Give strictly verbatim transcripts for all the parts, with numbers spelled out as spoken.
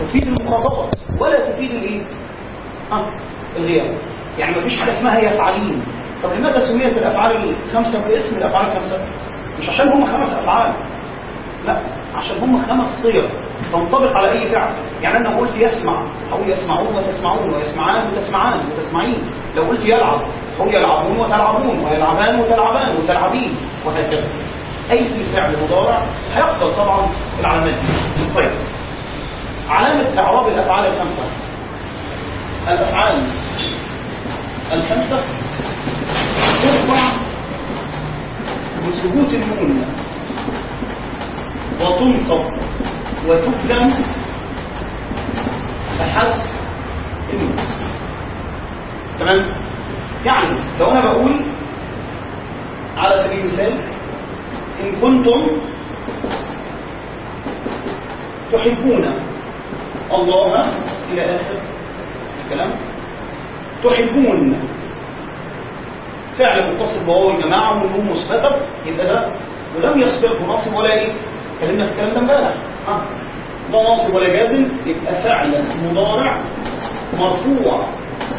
تفيد المخاطبه ولا تفيد الايه؟ اه الغياب. يعني ما فيش حاجه اسمها يفعلين. طب لماذا سميت الافعال الخمسه باسم الافعال الخمسه؟ مش عشان هم خمس افعال، لا، عشان هم خمس صيغ تنطبق على اي فعل. يعني انا قلت يسمع اقول يسمعون وتسمعون ويسمعان وتسمعان وتسمعين. لو قلت يلعب اقول يلعبون وتلعبون ويلعبان وتلعبان وتلعبين وهكذا. اي فعل مضارع هيقبل طبعا العلامات دي. طيب علامه اعراب الافعال الخمسه. الافعال الخمسه ترفع بثبوت النون وتنصب وتجزم بحذف النون. تمام؟ يعني لو انا بقول على سبيل المثال ان كنتم تحبون الله الى اخر الكلام، تحبون فعل متصل بواو الجماعه والنون مثبته، يبقى ده ولم يسبقه ناصب ولا ايه؟ اتكلمنا في الكلام ده امبارح. اه لا ناصب ولا جازم، يبقى فعل مضارع مرفوع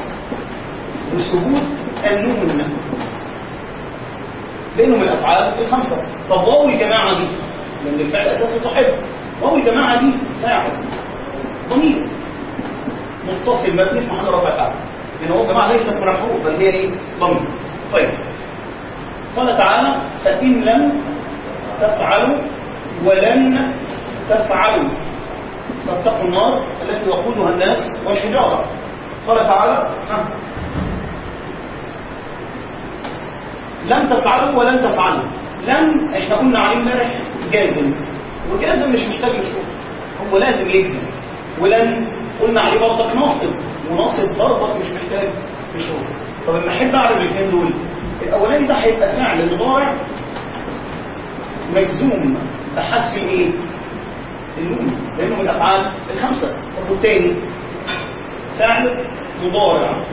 بثبوت النون لانه من الافعال الخمسه. طب واو الجماعه دي لان الفعل اساسه تحب، واو الجماعه دي فاعل ضمير متصل مبني في محل رفع فاعل، لان واو الجماعه ليست من الحروف بل هي ايه؟ ضمير. طيب قال تعالى فان لم تفعلوا ولن تفعلوا فاتقوا النار التي وقودها الناس والحجاره. قال تعالى ها لن تفعلوا ولن تفعلوا. لن احنا قلنا عليه امبارح جازم، وجازم مش محتاج لشروط، هو لازم يجزم. ولن قلنا عليه برضك ناصب، وناصب برضك مش محتاج لشروط. طب لما احب اعرف الاثنين دول، الاولاني ده هيبقى فعل مضارع مجزوم بحذف الايه؟ النون لانه من الافعال الخمسه. طب والثاني فعل مضارع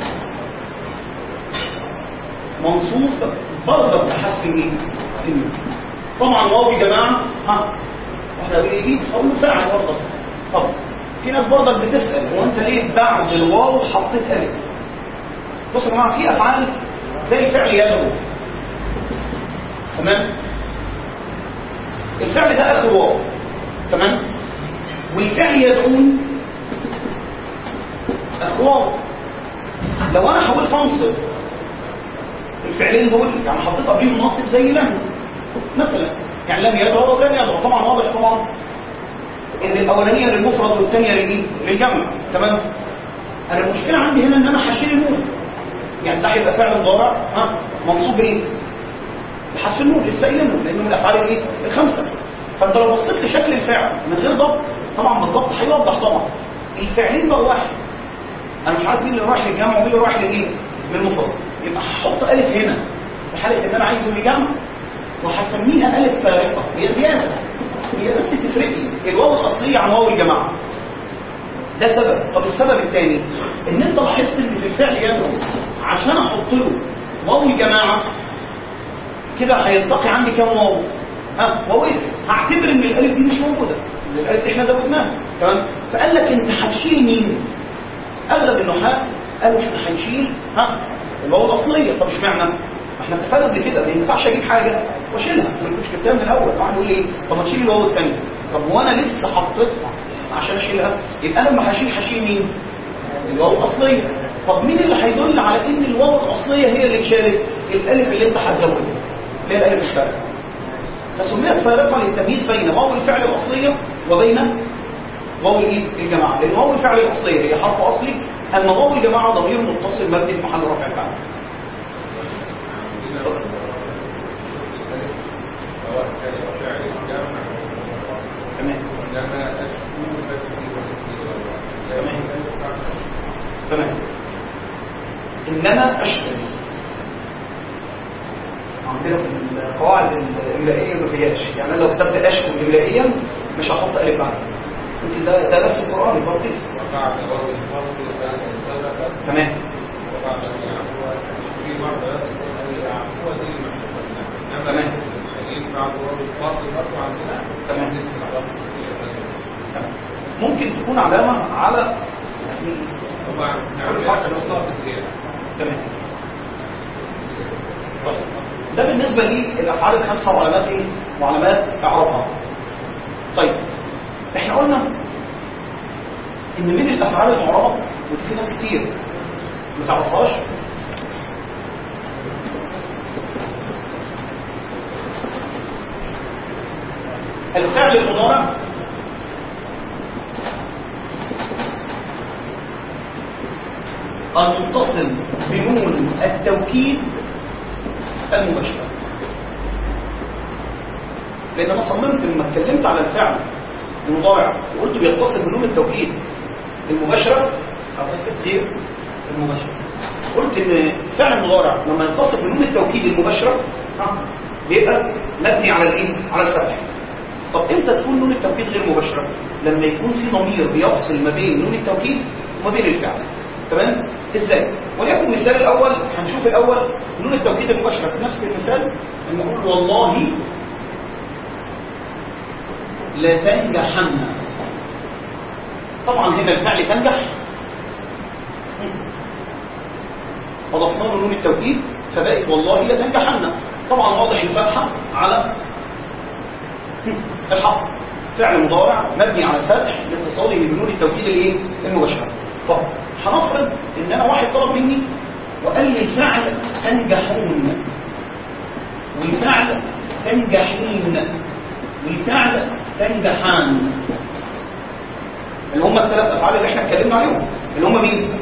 منصوب برضه بحذف الايه؟ النون. طبعا واو يا جماعه ها واحده بيقول ايه؟ اقول فعل برضه. طب في ناس برضه بتسال هو انت ليه بعد الواو حطيت الف؟ بصوا يا جماعه في افعال زي الفعل يدعو، تمام؟ الفعل ده اخر واو، تمام؟ والفعل يدعون اخر واو. لو انا حاولت انصب الفعلين دول، يعني حطيت قبلهم ناصب زي لم مثلا، يعني لم يدعو ولم يدعو، طبعا واضح طبعا ان الاولانيه للمفرد والثانيه للايه؟ للجمع، تمام؟ انا المشكله عندي هنا ان انا هشيل النون، يعني ده هيبقى فعل مضارع ها منصوب ايه؟ بحذف النون لسه قايلينه لانه من الافعال الايه؟ الخمسه. فانت لو بصيت لشكل الفعل من غير ضبط، طبعا بالضبط هيوضح طبعا الفعلين بقى واحد، انا مش عارف مين اللي رايح للجمع ومين اللي رايح للايه؟ للمفرد. يبقى هحط الف هنا في حاله ان انا عايزه للجمع، وهسميها الف فارقه، هي زياده، هي بس تفرق لي الواو الاصليه عن واو الجماعه. ده سبب. طب السبب الثاني ان انت لاحظت ان في الفعل يدعو عشان احط له واو الجماعه كده هيلتقي عندي كام واو؟ ها واو ايه؟ هعتبر ان الالف دي مش موجوده، ان الالف دي احنا زودناها، تمام؟ فقال لك انت هتشيل مين؟ اغلب النحاة قالوا احنا هنشيل ها الواو الاصليه. طب اشمعنى؟ احنا اتفقنا قبل كده ما ينفعش اجيب حاجه واشيلها، انا كنت كتبتها من الاول. واحد يقول لي ايه؟ طب ما تشيل الواو الثانيه. طب وانا لسه حطيتها عشان اشيلها، يبقى انا لما هشيل هشيل مين؟ الواو الاصليه. طب مين اللي هيدل على ان الواو الاصليه هي اللي اتشالت؟ الالف اللي انت هتزودها اللي هي الالف الفارقه. فسميت فارقه للتمييز بين واو الفعل الاصليه وبين واو الايه؟ الجماعه. لان واو الفعل الاصليه هي حرف اصلي، اما واو الجماعه ضمير متصل مبني في محل رفع فاعل. تمام تمام. انما اشكل عندنا في القواعد الاملائيه ما فيهاش، يعني انا لو كتبت اشكل املائيا مش هحط الف بعد. ممكن ده ده رسم قراني برضه. تمام تمام تمام. ممكن تكون علامه على تمام. ده بالنسبه للافعال الخمسه وعلامات ايه وعلامات اعرابها. طيب احنا قلنا ان من الافعال المعربه ودي في ناس كتير ما تعرفهاش الفعل المضارع المتصل بنون التوكيد المباشرة. لأن أنا صممت لما اتكلمت على الفعل المضارع وقلت بيتصل بنون التوكيد المباشرة أو أسف غير المباشرة، قلت إن الفعل المضارع لما يتصل بنون التوكيد المباشرة بيبقى مبني على الإيه؟ على الفتح. طب إمتى تكون نون التوكيد غير مباشرة؟ لما يكون في ضمير بيفصل ما بين نون التوكيد وما بين الفعل. تمام؟ ازاي؟ وليكن المثال الاول هنشوف الاول نون التوكيد المباشره في نفس المثال لما نقول والله لا تنجحن. طبعا هنا الفعل تنجح اضفنا له نون التوكيد فبقت والله لا تنجحن. طبعا واضح الفتحه على الحق، فعل مضارع مبني على الفتح لاتصاله بنون التوكيد الايه المباشره. طب هنفرض ان انا واحد طلب مني وقال لي الفعل تنجحون والفعل تنجحين والفعل تنجحان، اللي هم الثلاث افعال اللي احنا اتكلمنا عليهم اللي هم مين؟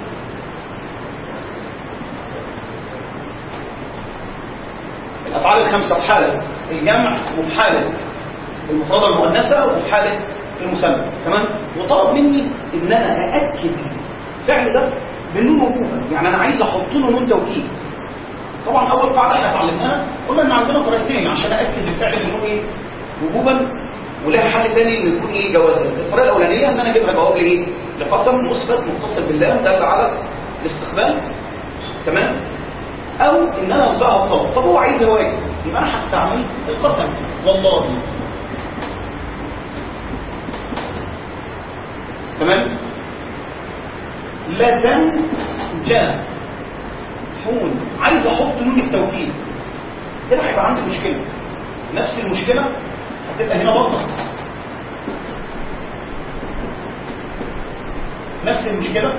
الافعال الخمسه في حاله الجمع وفي حاله المفردة المؤنثة وفي حالة المثنى. تمام؟ وطلب مني ان انا ااكد الفعل ده بالنون وجوبا، يعني انا عايز احط له نون توكيد. طبعا اول قاعده احنا اتعلمناها قلنا ان عندنا طريقتين عشان ااكد الفعل بالنون ايه وجوبا، ولها حل ثاني ان يكون ايه جوازا. الطريقه الاولانيه ان انا اجيبها جواب لايه لقسم مثبت متصل بالله دل على الاستقبال. تمام؟ او ان انا اصبغها بطلب. طب هو عايز واجب يبقى انا هستعمل القسم والله. تمام؟ لا تنجا حون، عايز احط نون التوكيد كده هيبقى عندي مشكله. نفس المشكله هتبقى هنا برضه، نفس المشكله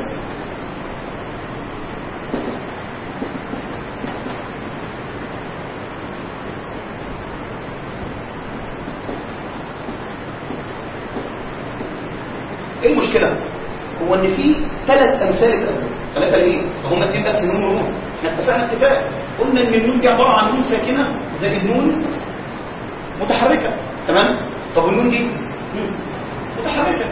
ايه المشكله؟ هو ان في ثلاث امثال اتقالوا. ثلاثه ليه؟ هم اتنين بس نون ونون. احنا اتفقنا اتفاق قلنا ان النون دي عباره عن نون ساكنه زائد نون متحركه. تمام؟ طب النون دي متحركه.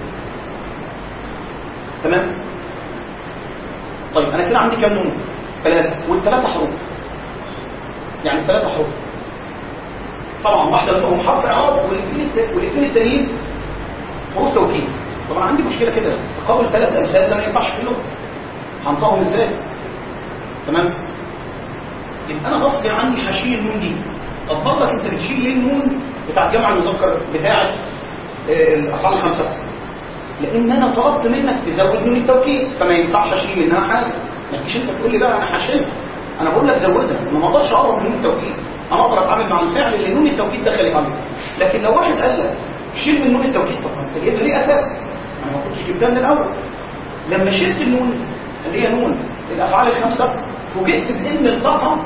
تمام؟ طيب انا كده عندي كام نون؟ ثلاثه، والثلاثه حروف. يعني ثلاثه حروف. طبعا واحده منهم حرف اعراب والاثنين التانيين حروف توكيد. طبعا عندي مشكله كده، تقابل ثلاث امثال ده ما ينفعش في اللغه. هنطقهم ازاي؟ تمام؟ يبقى انا غصب عني هشيل النون دي. طب برضك انت بتشيل ليه النون بتاع الجمع المذكر بتاعه الافعال الخمسه؟ لان انا طلبت منك تزود نون التوكيد فما ينفعش اشيل منها حاجه. ما تجيش انت تقول لي بقى انا هشيلها، انا بقول لك زودها. انا ما اقدرش اقرب من نون التوكيد، انا اقدر اتعامل مع الفعل اللي نون التوكيد دخلت عليه. لكن لو واحد قال لك شيل من نون التوكيد، طب انت جايبها ليه اساسا؟ انا ما كنتش جبتها من الاول. لما شلت النون اللي هي نون الافعال الخمسه فوجئت بان الطاقه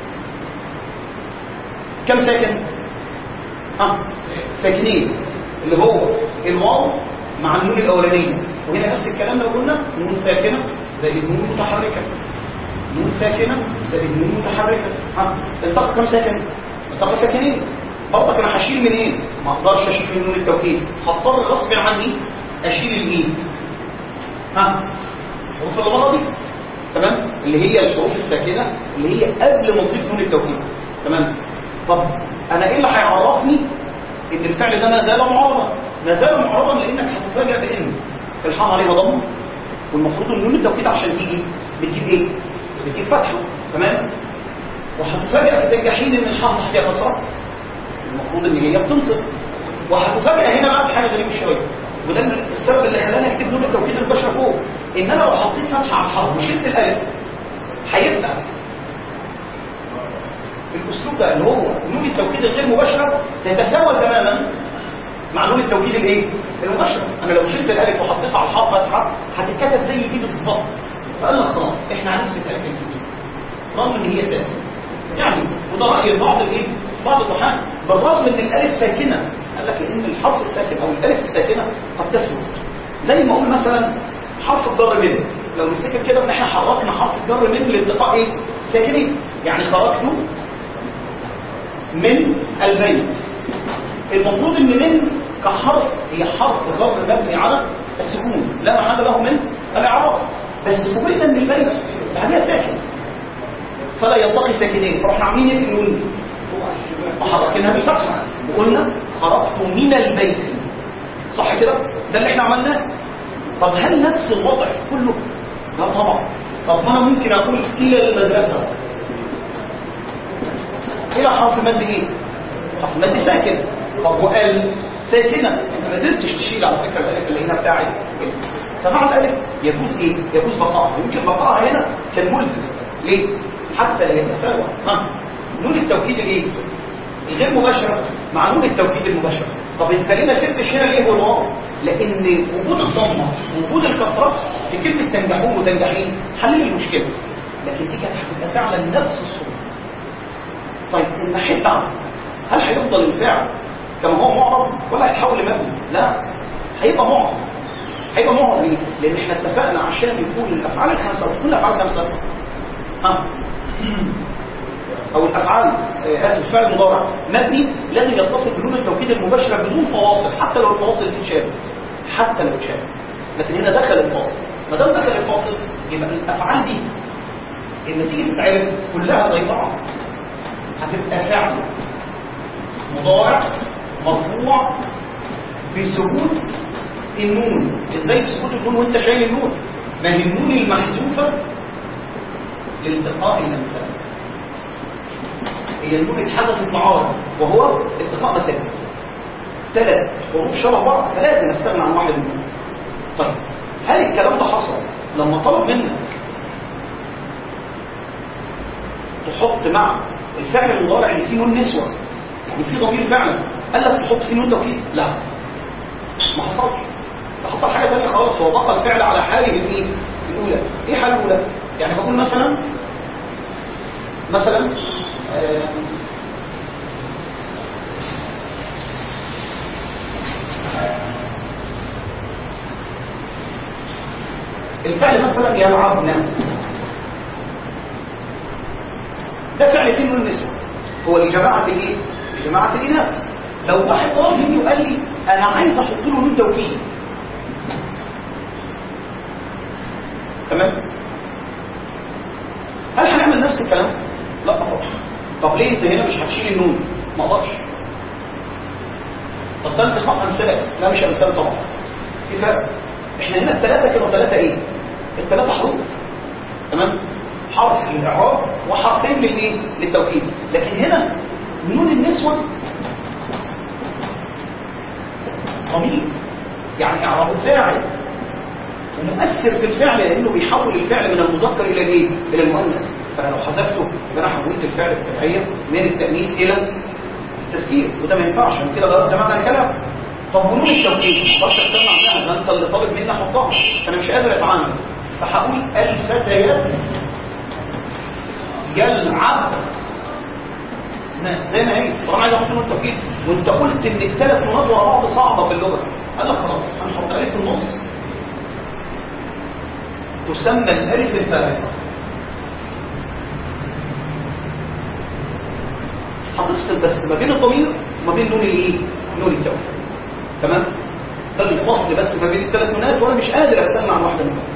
كم ساكن؟ ها ساكنين اللي هو الواو مع النون الاولانيه. وهنا نفس الكلام لو قلنا نون ساكنه زائد نون متحركه، نون ساكنه زائد نون متحركه. ها الطاقه كم ساكن؟ الطاقه ساكنين. برضك انا هشيل منين؟ ما اقدرش اشيل من نون التوكيد، هضطر غصب عني اشيل الميم. ها الحروف اللي بره دي تمام اللي هي الحروف الساكنه اللي هي قبل ما اضيف نون التوكيد. تمام؟ طب انا ايه اللي هيعرفني ان الفعل ده ما زال معرضا؟ ما زال معرضا لانك هتفاجئ بان الحاء عليها ضمه، والمفروض ان نون التوكيد عشان تيجي بتجيب ايه؟ بتجيب فتحه. تمام؟ وهتفاجئ في التنجحين ان الحاء تحتها كسره، المفروض ان هي بتنصب. وهتفاجئ هنا بقى بحاجه غريبه شويه، وده السبب اللي خلاني اكتب نون التوكيد المباشر فوق، ان انا لو حطيت فتحه على الحرف وشلت الالف هيبقى الاسلوب ده اللي هو نون التوكيد الغير مباشره تتساوى تماما مع نون التوكيد الايه المباشر. انا لو شلت الالف وحطيتها على الحرف فتحه هتتكتب زي دي بالظبط. فقال لك خلاص احنا هنثبت الف السكين رغم ان هي ساكنه يعني، وده راي بعض الايه بعض الرحمن بالرغم ان الالف ساكنه، قال لك ان الحرف الساكن او الالف الساكنه قد تثبت. زي ما اقول مثلا حرف الجر من، لو نفتكر كده ان احنا حركنا حرف الجر من لالتقاء ايه ساكنين، يعني خرجته من البيت. المفروض ان من كحرف هي حرف جر مبني على السكون لا محل له من الاعراب، بس فوجئنا ان البيت بعدها ساكن فلا يلتقي ساكنين، فرحنا عاملين ايه في النون وحركناها بالفتحه وقلنا خرجت من البيت، صح كده؟ ده اللي احنا عملناه. طب هل نفس الوضع في كله؟ لا طبعا. طب ما انا ممكن اقول الى المدرسه، الى حرف مد ايه؟ حرف مد ساكن. طب وقال ساكنه، انت ما قدرتش تشيل على فكره الالف اللي هنا بتاعي، فمع الالف يجوز ايه؟ يجوز بقائها. يمكن بقائها هنا كان ملزم. ليه؟ حتى يتساوى ها نون التوكيد الايه الغير مباشره مع نون التوكيد المباشر. طب انت ليه ما سبتش هنا ليه والواو؟ لان وجود الضمه وجود الكسره في كلمه تنجحون وتنجحين حل المشكله، لكن دي كانت هتبقى فعلا نفس الصوره. طيب الناحيه بتاعته هل هيفضل الفعل كما هو معرب ولا هيتحول لمبني؟ لا، هيبقى معرب. هيبقى معرب ليه؟ لان احنا اتفقنا عشان يكون الافعال الخمسه او تكون الافعال الخمسه ها او الافعال اسف الفعل المضارع مبني لازم يتصل بنون التوكيد المباشره بدون فواصل، حتى لو الفواصل دي اتشالت، حتى لو اتشالت، لكن هنا دخل الفاصل. ما دام دخل الفاصل يبقى الافعال دي لما تيجي تتعرف كلها زي بعض هتبقى فعل مضارع مرفوع بسكون النون. ازاي بسكون النون وانت شايل النون؟ ما هي النون المحذوفه لالتقاء الامثال، هي النون اتحذفت معارض وهو التقاء مسافه. ثلاث حروف شبه بعض فلازم استغنى عن واحد منهم. طيب هل الكلام ده حصل لما طلب منك تحط مع الفعل المضارع اللي فيه نون نسوه يعني فيه ضمير فعلا قال لك تحط فيه نون توكيد؟ لا، ما حصلش. ده حصل حاجه ثانيه خالص، هو بقى الفعل على حاله الايه الاولى. ايه حاله الاولى؟ يعني بقول مثلا مثلا آه الفعل مثلا يلعبنا، ده فعل فيه نون النسوة، هو لجماعة الايه؟ لجماعة الإناث. لو واحد طلب مني وقال لي انا عايز احط له نون توكيد، تمام؟ هل هنعمل نفس الكلام؟ لا طبعا. طب ليه انت هنا مش هتشيل النون؟ ما اقدرش. طب ده انتقاء امثله؟ لا مش امثله طبعا. في فرق. احنا هنا الثلاثه كانوا ثلاثه ايه؟ الثلاثه حروف، تمام؟ حرف للاعراب وحرفين للايه؟ للتوكيد. لكن هنا نون النسوه ضمير، يعني اعراب الفاعل ومؤثر في الفعل لانه بيحول الفعل من المذكر الى الايه؟ الى المؤنث. فانا لو حذفته يبقى انا حولت الفعل التبعيه من التانيث الى التذكير، وده ما ينفعش. من كده غيرت معنى الكلام. طب ونون التوكيد ما اقدرش استنى عنها، ده انت اللي طالب مني احطها، انا مش قادر اتعامل. فهقول الفتيات يلعب زي ما هي. طب انا عايز احط نون التوكيد وانت قلت ان الثلاث نونات ورا بعض صعبه في اللغه، قال لك خلاص هنحط الف في النص تسمى الالف الفارقه. هتفصل بس ما بين الضمير وما بين نون الايه؟ نون التوكيد، تمام؟ ده الفصل بس ما بين الثلاث نونات وانا مش قادر استنى عن واحده منهم،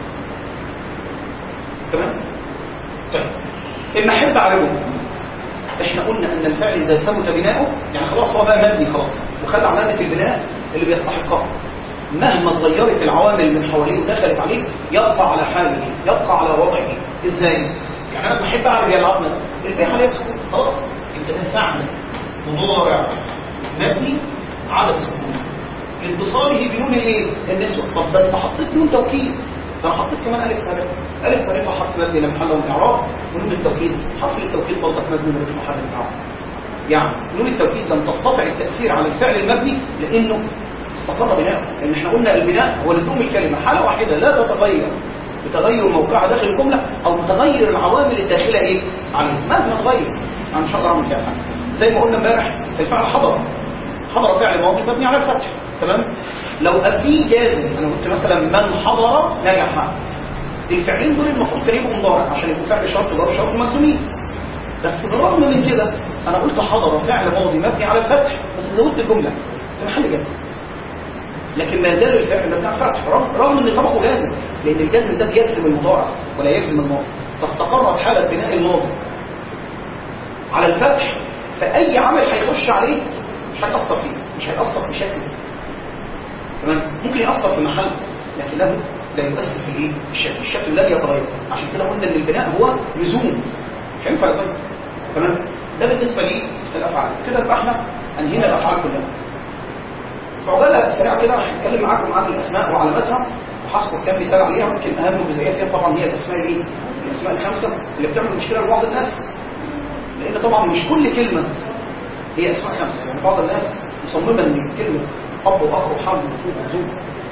تمام؟ طيب اما احب اعرفه، احنا قلنا ان الفعل اذا ثبت بناؤه يعني خلاص هو بقى مبني خلاص وخد علامه البناء اللي بيستحقها، مهما اتغيرت العوامل من حواليه ودخلت عليه يبقى على حاله، يبقى على وضعه. ازاي؟ يعني انا بحب اعرف يلعبنا البيع عليه سكون، خلاص انت فعل مضارع مبني على السكون لاتصاله بنون الايه النسوه. طب ده انت حطيت نون توكيد، ده انا حطيت كمان الف فرق، الف فرق حرف مبني لا محل له من الاعراب، ونون التوكيد حرف التوكيد برضه مبني ملوش محل من الاعراب. يعني نون التوكيد لم تستطع التاثير على الفعل المبني لانه استقر بناءه، لان احنا قلنا البناء هو لزوم الكلمه حاله واحده لا تتغير بتغير موقعها داخل الجمله او بتغير العوامل الداخله ايه عليه، مهما تغير. انا مش هقدر اعمل كده زي ما قلنا امبارح الفعل حضر، حضر فعل ماضي مبني على الفتح، تمام. لو قبليه جازم، انا قلت مثلا من حضر نجح، الفعلين دول المفروض كانوا يبقوا مضارع عشان يبقوا فعل شرط ضرب شرط مجزومين، بس بالرغم من كده انا قلت حضر فعل ماضي مبني على الفتح بس زودت الجمله في محل جزم، لكن ما زال الفعل ده بتاع فتح رغم ان سبقه جازم، لان الجزم ده بيجزم المضارع ولا يجزم الماضي، فاستقرت حاله بناء الماضي على الفتح، فاي عمل هيخش عليه مش هيأثر فيه، مش هيأثر بشكل، تمام. ممكن يأثر في محل لكنه لا يؤثر في الايه الشكل، الشكل لا يتغير. عشان كده قلنا ان البناء هو لزوم مش هينفع يتغير، تمام. ده بالنسبه للافعال. كده يبقى احنا انهينا الافعال كلها. فعقبالها سريع كده هنتكلم معاكم عن الاسماء وعلاماتها وهذكر كام مثال عليها. يمكن اهم جزئيه فيها طبعا هي الاسماء الايه الاسماء الخمسه اللي بتعمل مشكله لبعض الناس، لان طبعا مش كل كلمه هي اسماء خمسه. يعني بعض الناس مصممه ان كلمه اب واخ وحمل وفوق وزوج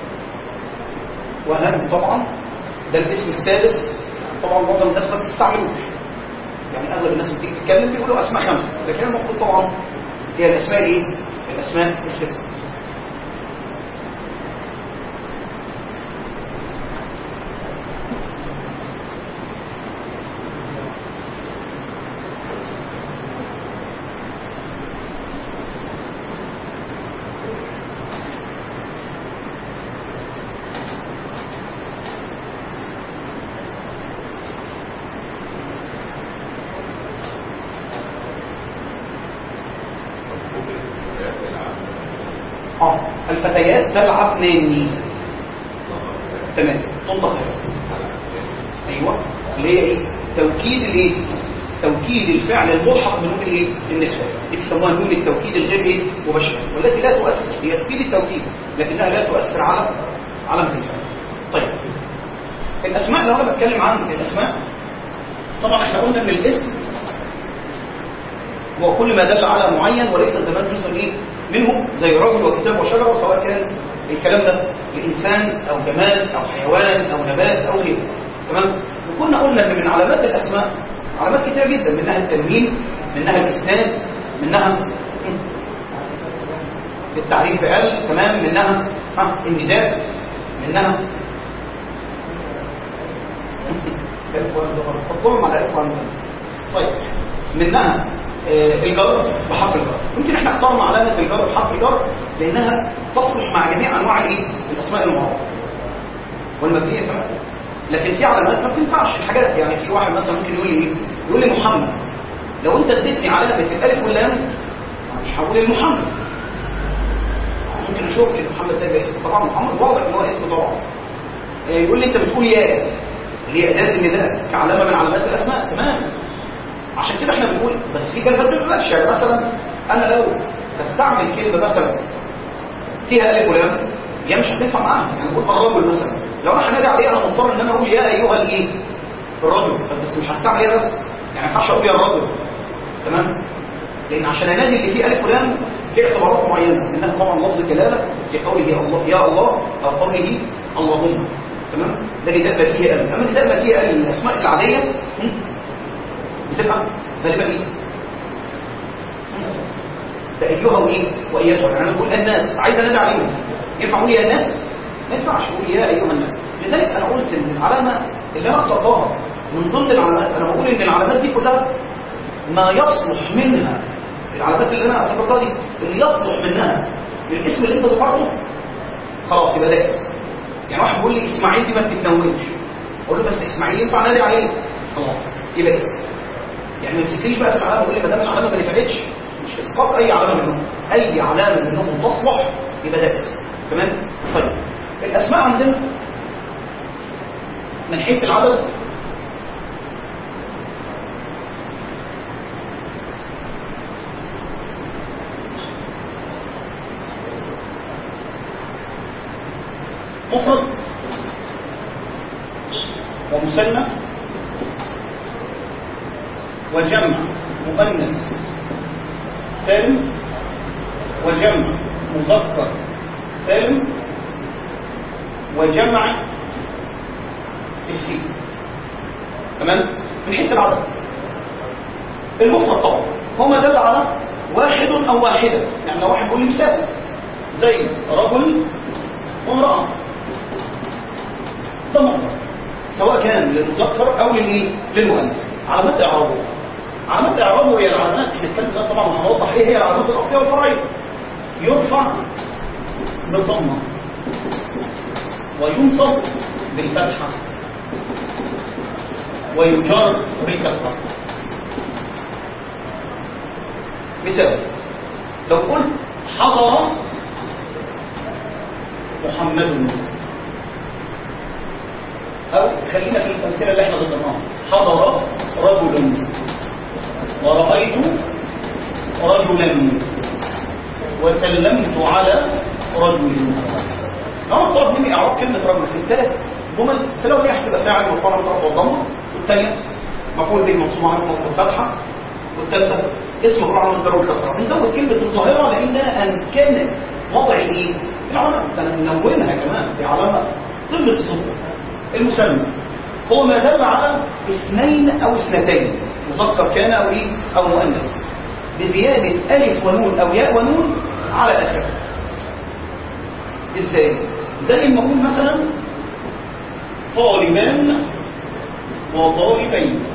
وهم، طبعا ده الاسم السادس طبعا معظم الناس ما بتستعملوش، يعني اغلب الناس بتيجي تتكلم بيقولوا اسماء خمسه، لكن المفروض طبعا هي الاسماء ايه الاسماء السته. الفتيات تلعبناني، تمام. تنطق ايوه اللي هي ايه توكيد الايه توكيد الفعل الملحق بنون الايه النسوه، دي بيسموها نون التوكيد الغير ايه مباشره، والتي لا تؤثر، هي تفيد التوكيد لكنها لا تؤثر على علامه الفعل. طيب الاسماء، لو انا بتكلم عن الاسماء طبعا احنا قلنا ان الاسم هو كل ما دل على معين وليس الزمان جزء ايه منه، زي رجل وكتاب وشجره، سواء كان الكلام ده لانسان او جماد او حيوان او نبات او غيره، تمام. وكنا قلنا ان من علامات الاسماء علامات كتيره جدا، منها التنوين، منها الاسناد، منها التعريف بال، تمام، منها ها النداء، منها الظلم على الالف واللام. طيب منها آه الجر بحرف الجر. يمكن احنا اخترنا علامه الجر بحرف الجر لانها تصلح مع جميع انواع الايه الاسماء المعربه والمبنيه كمان، لكن في علامات ما بتنفعش الحاجات. يعني في واحد مثلا ممكن يقول لي ايه يقول لي محمد، لو انت اديتني علامه الالف واللام مش هقول المحمد، ممكن اشوف ان محمد ده اسم، طبعا محمد واضح ان هو اسم طبعا. آه يقول لي انت بتقول يا اللي هي اداه النداء كعلامه من علامات الاسماء، تمام. عشان كده احنا بنقول بس في كلمات ما بتبقاش، يعني مثلا انا لو بستعمل كلمه مثلا فيها الف ولام هي مش هتنفع معاها، يعني بقول الرجل مثلا، لو انا هنادي عليه انا مضطر ان انا اقول يا ايها الايه الرجل، بس مش هستعمل يا بس، يعني ما ينفعش اقول يا الرجل، تمام. لان عشان انادي اللي فيه الف ولام في اعتبارات معينه، منها طبعا لفظ الجلاله في قوله الله يا الله او قوله اللهم، تمام. ده اللي دابه فيه ال، اما اللي دابه فيه ال الاسماء العاديه بتبقى غالبا ايه ده ايها وايه وايتها. يعني انا بقول الناس عايز انادي عليهم، ينفع اقول يا ناس؟ ما ينفعش اقول يا ايها الناس. لذلك انا قلت ان العلامه اللي انا اخترتها من ضمن العلامات، انا بقول ان العلامات دي كلها ما يصلح منها، العلامات اللي انا ذكرتها دي اللي يصلح منها الاسم اللي انت ذكرته خلاص يبقى ده اسم. يعني واحد بيقول لي اسماعيل دي ما بتتنونش، اقول له بس اسماعيل ينفع نادي عليه، خلاص يبقى اسم. يعني ما تسكتيش بقى في العلامه وتقول لي ما دام العلامه ما نفعتش، مش اسقاط اي علامه منهم، اي علامه منهم تصلح يبقى ده اسم، تمام. طيب الاسماء عندنا من حيث العدد مفرد ومثنى وجمع مؤنث سالم وجمع مذكر سالم وجمع تكسير. تمام؟ من حيث العدد المفرد طبعا هو ما دل على واحد او واحده، يعني لو واحد بيقول لي مثال زي رجل وامراه ده مفرد سواء كان للمذكر او للايه للمؤنث. علامات اعرابه علامات اعرابه هي العلامات احنا اتكلمنا طبعا وهنوضح ايه هي العلامات الاصليه والفرعيه. يرفع بالضمه وينصب بالفتحه ويجر بالكسره. مثال لو قلت حضر محمد، او خلينا في الامثله اللي احنا ذكرناها، حضر رجل ورأيت رجلا وسلمت على رجل. لو طلب مني اعراب كلمه رجل في الثلاث جمل، فالاولى هتبقى فاعل مرفوع بالرفع والضمه، والثانيه مفعول به منصوب على الفتحه الفتحه، والثالثه اسم مفعول على الجر والكسره. بنزود كلمه الظاهره لانها ان كانت وضع ايه العلامه، فننونها كمان بعلامه قمه الظهور. المسمى هو ما دل على اثنين او اثنتين، مذكر كان او ايه او مؤنث، بزياده الف ونون او ياء ونون على اخره. ازاي؟ زي ما اقول مثلا طالبان وطالبين.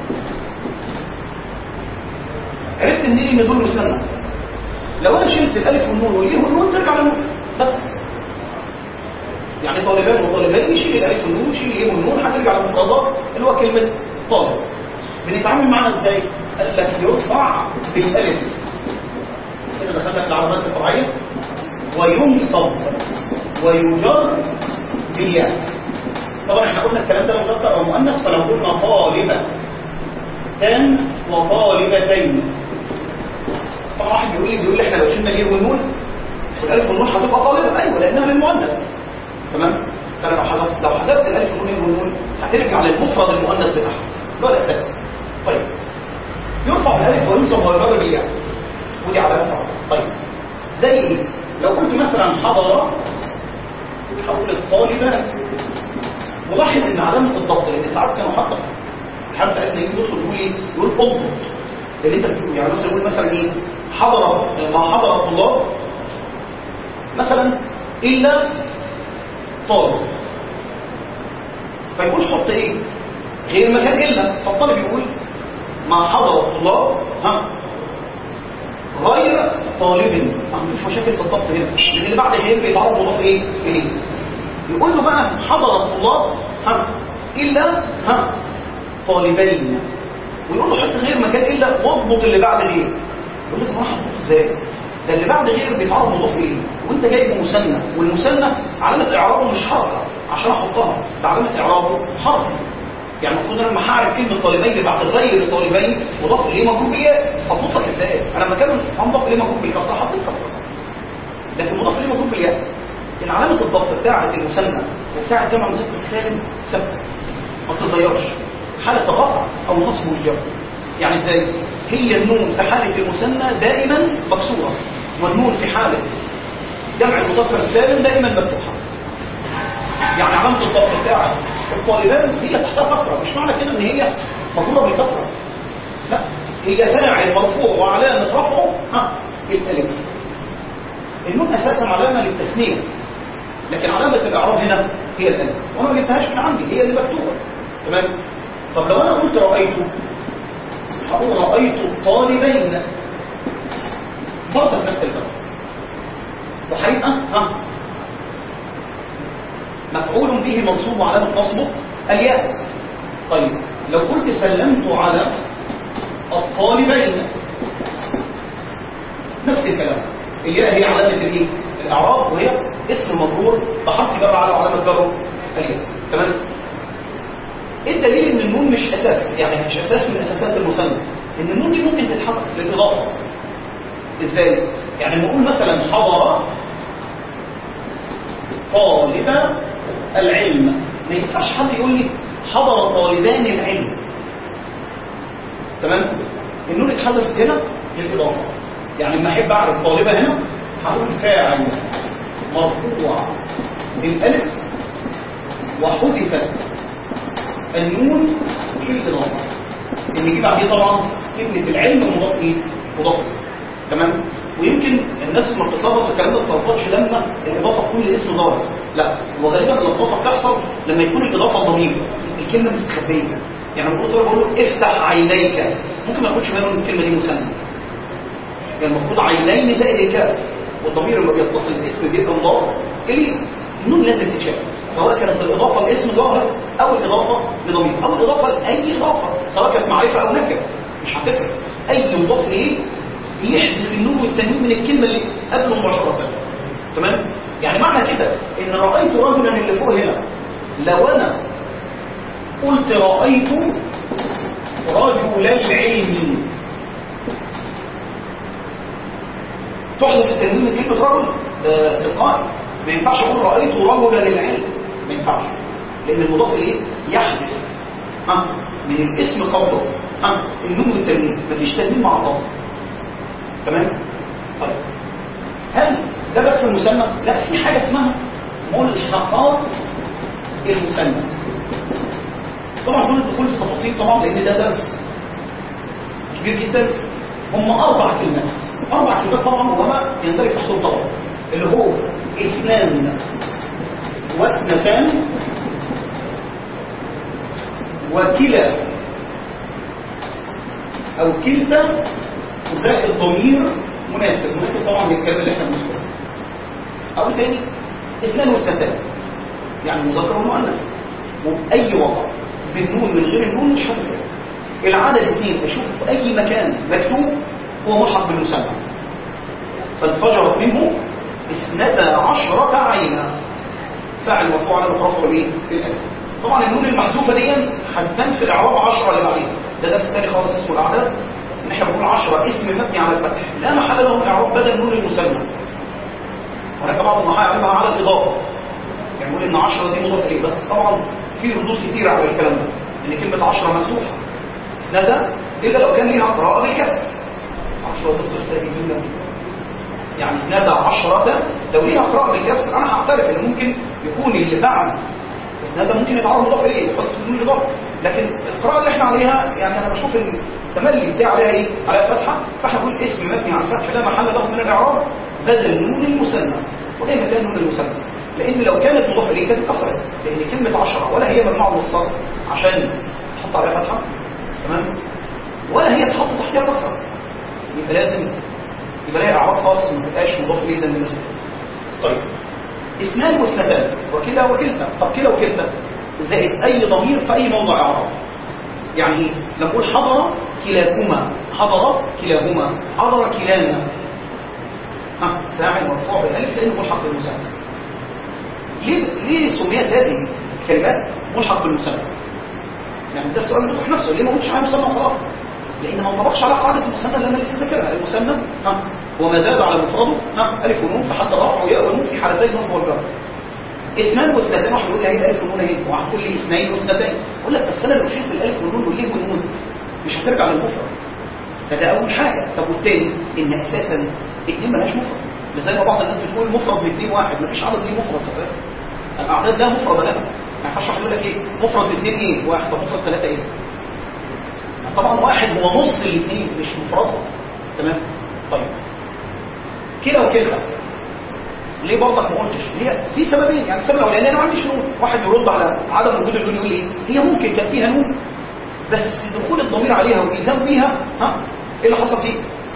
عرفت منين ان دول مثنى؟ لو انا شلت الالف والنون واليه والنون ترجع للمفرد بس. يعني طالبان وطالبين شيل الالف والنون شيل اليه والنون هترجع للمفردات اللي هو كلمه طالب. بنتعامل معاها ازاي؟ قال لك يرفع بالالف كده دخلنا في العلامات الفرعيه، وينصب ويجر بالياء. طبعا احنا قلنا الكلام ده مذكر او مؤنث، فلو قلنا طالبتان وطالبتين، طبعا واحد بيقول لي بيقول لي احنا لو شلنا الياء والنون والالف والنون هتبقى طالبه. ايوه لانها للمؤنث. تمام؟ فانا لو حذفت لو حذفت الالف والنون والنون هترجع للمفرد المؤنث بتاعها اللي هو الاساس. طيب يرفع الالف وينصب ويجر بالياء، ودي علامه فرعيه. طيب زي ايه؟ لو قلت مثلا حضر حول الطالبات، ولاحظ ان علامه الضبط لان ساعات كانوا حتى الحرف بتاعتنا يجي يدخل يقول ايه؟ يقول اضبط اللي انت بتقوله. يعني مثلا يقول مثلا ايه؟ حضر ما حضر الطلاب مثلا الا طالب، فيقول حط ايه؟ غير مكان الا، فالطالب يقول ما حضر الطلاب ها غير طالب. ما فيش مشاكل في الضبط هنا لان اللي بعد غير بيتعرض مضاف ايه اليه. يقول له بقى حضر الطلاب ها الا ها طالبين، ويقول له حط غير مكان الا واضبط اللي بعد غير. يقول له طب انا هضبطه ازاي؟ ده اللي بعد غير بيتعرض مضاف اليه وانت جايبه مثنى، والمثنى علامه اعرابه مش حركه عشان احطها، ده علامه اعرابه حركه. يعني المفروض انا لما هعرف كلمه طالبين بعد غير طالبين مضاف اليه مجرور بياء، هضبط لك ازاي؟ انا لما كان هنضاف اليه مجرور بالكسره حطيت كسره، لكن مضاف اليه مجرور بالياء. ان علامه الضبط بتاعه المثنى وبتاعه جمع المذكر السالم ثابته ما بتتغيرش، حاله الرفع او النصب والجر. يعني ازاي؟ هي النون في حاله المثنى دائما مكسوره، والنون في حاله جمع المذكر السالم دائما مفتوحه. يعني علامه الضبط بتاعه الطالبان هي تحتها كسره، مش معنى كده ان هي مجروره بالكسره، لا، هي فاعل مرفوع وعلامه رفعه ها بالالف. النون اساسا علامه للتثنيه، لكن علامه الاعراب هنا هي الالف، وانا ما جبتهاش من عندي، هي اللي مكتوبه. تمام؟ طب لو انا قلت رايت هقول رايت الطالبين برضه نفس الكسره، وهيبقى ها مفعول به منصوب وعلامه نصبه الياء. طيب لو قلت سلمت على الطالبين نفس الكلام، الياء هي علامه الايه؟ الاعراب، وهي اسم مجرور بحرف جر على علامه جره الياء. تمام؟ ايه الدليل ان النون مش اساس؟ يعني مش اساس من اساسات المثنى، ان النون دي ممكن تتحذف للاضافه. ازاي؟ يعني نقول مثلا حضر طالبة العلم. ما ينفعش حد يقول لي حضر طالبان العلم، تمام؟ النون اتحذفت هنا للاضافه. يعني لما احب اعرف طالبه هنا هقول فاعل مرفوع بالالف وحذفت النون للاضافه. اللي يجي بعديه طبعا كلمه العلم مضاف ايه؟ مضاف، تمام؟ ويمكن الناس لما بتتلخبط في الكلام ده ما بتتلخبطش لما الاضافه تكون لاسم ظاهر، لا، وغالبا اللخبطه بتحصل لما يكون الاضافه ضمير، الكلمه مستخبيه. يعني لما بقول بقول له افتح عينيك، ممكن ما يكونش باين ان الكلمه دي مثنى، يعني المفروض عينين زائد الكاف، والضمير لما بيتصل الاسم بيبقى مضاف اليه، النون لازم تتشال، سواء كانت الاضافه لاسم ظاهر او الاضافه لضمير او الاضافه لاي اضافه، سواء كانت معرفه او نكره مش هتفرق. اي مضاف اليه يحذف النون والتنوين من الكلمه اللي قبله مباشره، تمام؟ يعني معنى كده ان رايت رجلا اللي فوق هنا، لو انا قلت رايت رجل العلم تحذف التنوين من كلمه رجل تلقائي. ما ينفعش اقول رايت رجلا للعلم، ما ينفعش، لان المضاف اليه يحذف ها من الاسم قبله ها النون والتنوين، مفيش تنوين مع اضافه، تمام؟ طيب هل ده بس المثنى؟ لا، في حاجه اسمها ملحقات المثنى. طبعا دون الدخول في تفاصيل طبعا لان ده درس كبير جدا. هم اربع كلمات، اربع كلمات طبعا وما يندرج تحتهم طبعا، اللي هو اثنان واثنتان وكلا او كلتا زائد ضمير مناسب. مناسب طبعا للكلام اللي احنا بنذكره. او تاني اثنان واثنتان يعني مذكر ومؤنث، وباي وضع بالنون من غير النون مش هتفرق. العدد اثنين اشوفه في اي مكان مكتوب هو ملحق بالمثنى. فانفجرت منه اثنتا عشرة عينا، فاعل مرفوع على مترفع بايه؟ بالالف. طبعا النون المحذوفه دي هتبان في الاعراب عشرة اللي بعديها، ده درس ثاني خالص اسمه الاعداد، ان احنا بنقول عشرة اسم مبني على الفتح لا محل له من الاعراب بدل نون المثنى. ولكن بعض النحاة يعرفها على الاضافه، يعني نقول ان عشرة دي مضاف اليه، بس طبعا في ردود كتير على الكلام ده، ان كلمه عشرة مفتوحه اسنادها الا لو كان ليها قراءه بالكسر. عشرة تستهدي جدا، يعني اسنادها عشرة لو ليها قراءه بالكسر انا هعترف ان ممكن يكون اللي بعد اسنادها ممكن يتعرض مضاف اليه بس بدون اضافه، لكن القراءه اللي احنا عليها يعني انا بشوف ان التملي بتاع عليها ايه؟ عليها فتحه، فاحنا نقول اسم مبني على الفتح لا محل له من الاعراب بدل نون المثنى. وليه مكان نون المثنى؟ لان لو كانت مضاف اليه كانت اتكسرت، لان كلمه عشرة ولا هي ممنوعه من الصرف عشان تحط عليها فتحه، تمام؟ ولا هي تحط تحتها كسره، يبقى لازم يبقى لها اعراب خاص ما تبقاش مضاف اليه زي ما الناس بتقول. طيب اثنان واثنتان وكلا وكلتا، طب كلا وكلتا زائد اي ضمير في اي موضع اعراب. يعني ايه؟ لما نقول حضر كلاكما، حضر كلاهما، حضر كلانا، ها فاعل مرفوع بالالف لانه ملحق بالمثنى. ليه ليه سميت هذه الكلمات ملحق بالمثنى؟ يعني ده السؤال بيطرح نفسه، ليه ما قلتش على مثنى خلاص؟ لان ما انطبقش على قاعده المثنى اللي انا لسه ذاكرها. المثنى ها وما دل على مفرده ها الف ونون، فحتى الرفع وياء ونون في حالتي النصب والجر. اثنان واثنتان، واحد يقول لي هي الالف والنون اهي، وواحد يقول لي اثنين واثنتين، اقول لك بس انا لو شلت الالف والنون والليه والنون مش هترجع للمفرد. فده اول حاجه. طب والتاني ان اساسا اثنين مالهاش مفرد، مش زي ما بعض الناس بتقول مفرد من اثنين واحد، مفيش عدد ليه مفرد اساسا. الاعداد ده مفرد لا، ما ينفعش واحد يقول لك ايه مفرد اثنين ايه واحد، طب مفرد ثلاثه ايه؟ طبعا واحد هو نص الاثنين مش مفرده، تمام؟ طيب كده وكده ليه برضك ما قلتش؟ هي في سببين، يعني السبب الاولاني انا ما عنديش نون. واحد يرد على عدم وجود النون يقول ايه؟ هي ممكن كان فيها نون بس دخول الضمير عليها والالزام بيها ها ايه اللي حصل فيه؟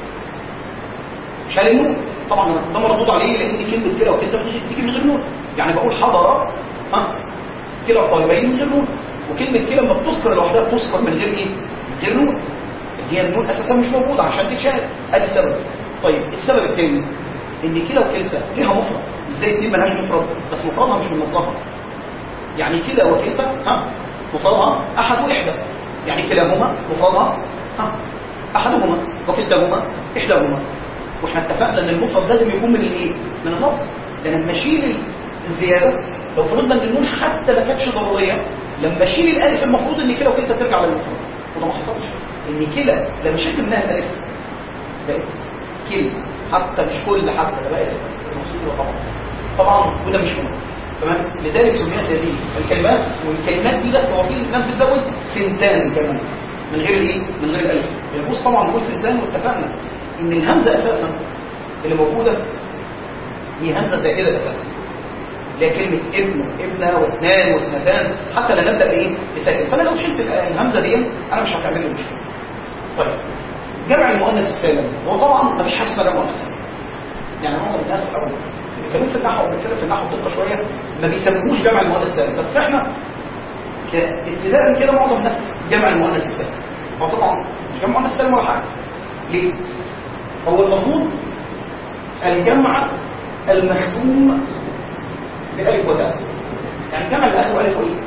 شال النون. طبعا ده مردود عليه لان كلمه كده وكده بتيجي من غير نون. يعني بقول حضر ها كلا الطالبين من غير نون، وكلمه كلا لما بتذكر لوحدها بتذكر من غير ايه؟ من غير نون. هي النون اساسا مش موجوده عشان تتشال، ادي سبب. طيب السبب الثاني ان كلا وكلتا ليها مفرد، ازاي اتنين مالهاش مفرد بس مفردها مش منظمه. يعني كلا وكلتا ها مفردها احد واحدى، يعني كلاهما مفردها ها احدهما وكلتاهما احداهما. واحنا اتفقنا ان المفرد لازم يكون من الايه؟ من اللفظ. ده انا لما اشيل الزياده لو فرضنا ان النون حتى ما كانتش ضروريه، لما اشيل الالف المفروض ان كده وكده ترجع للمفرد، وده ما حصلش. ان كده لما شلت منها الالف بقت كلمه، حتى مش كل حتى ده بقت المفروض طبعا طبعا وده مش مهم. تمام. لذلك سميت هذه الكلمات، والكلمات دي بس هو في ناس بتزود سنتان كمان من غير الايه؟ من غير الالف. يجوز طبعا نقول سنتان، واتفقنا ان الهمزه اساسا اللي موجوده هي همزه زائده اساسا، اللي هي كلمه ابن ابنه واثنان واثنتان، حتى لا نبدا بايه؟ بساكن. فانا لو شلت الهمزه دي انا مش هتعمل لي مشكله. طيب جمع المؤنث السالم، هو طبعا ما فيش حاجه اسمها جمع مؤنث سالم. يعني معظم الناس او بيتكلموا في النحو او بيتكلموا في النحو بدقه شويه ما بيسموش جمع المؤنث السالم، بس احنا كابتداء كده معظم الناس جمع المؤنث السالم. هو طبعا مش جمع المؤنث السالم ولا حاجه. ليه؟ هو المفروض الجمع المختوم بألف وتاء، يعني جمع الاخر الف وايه؟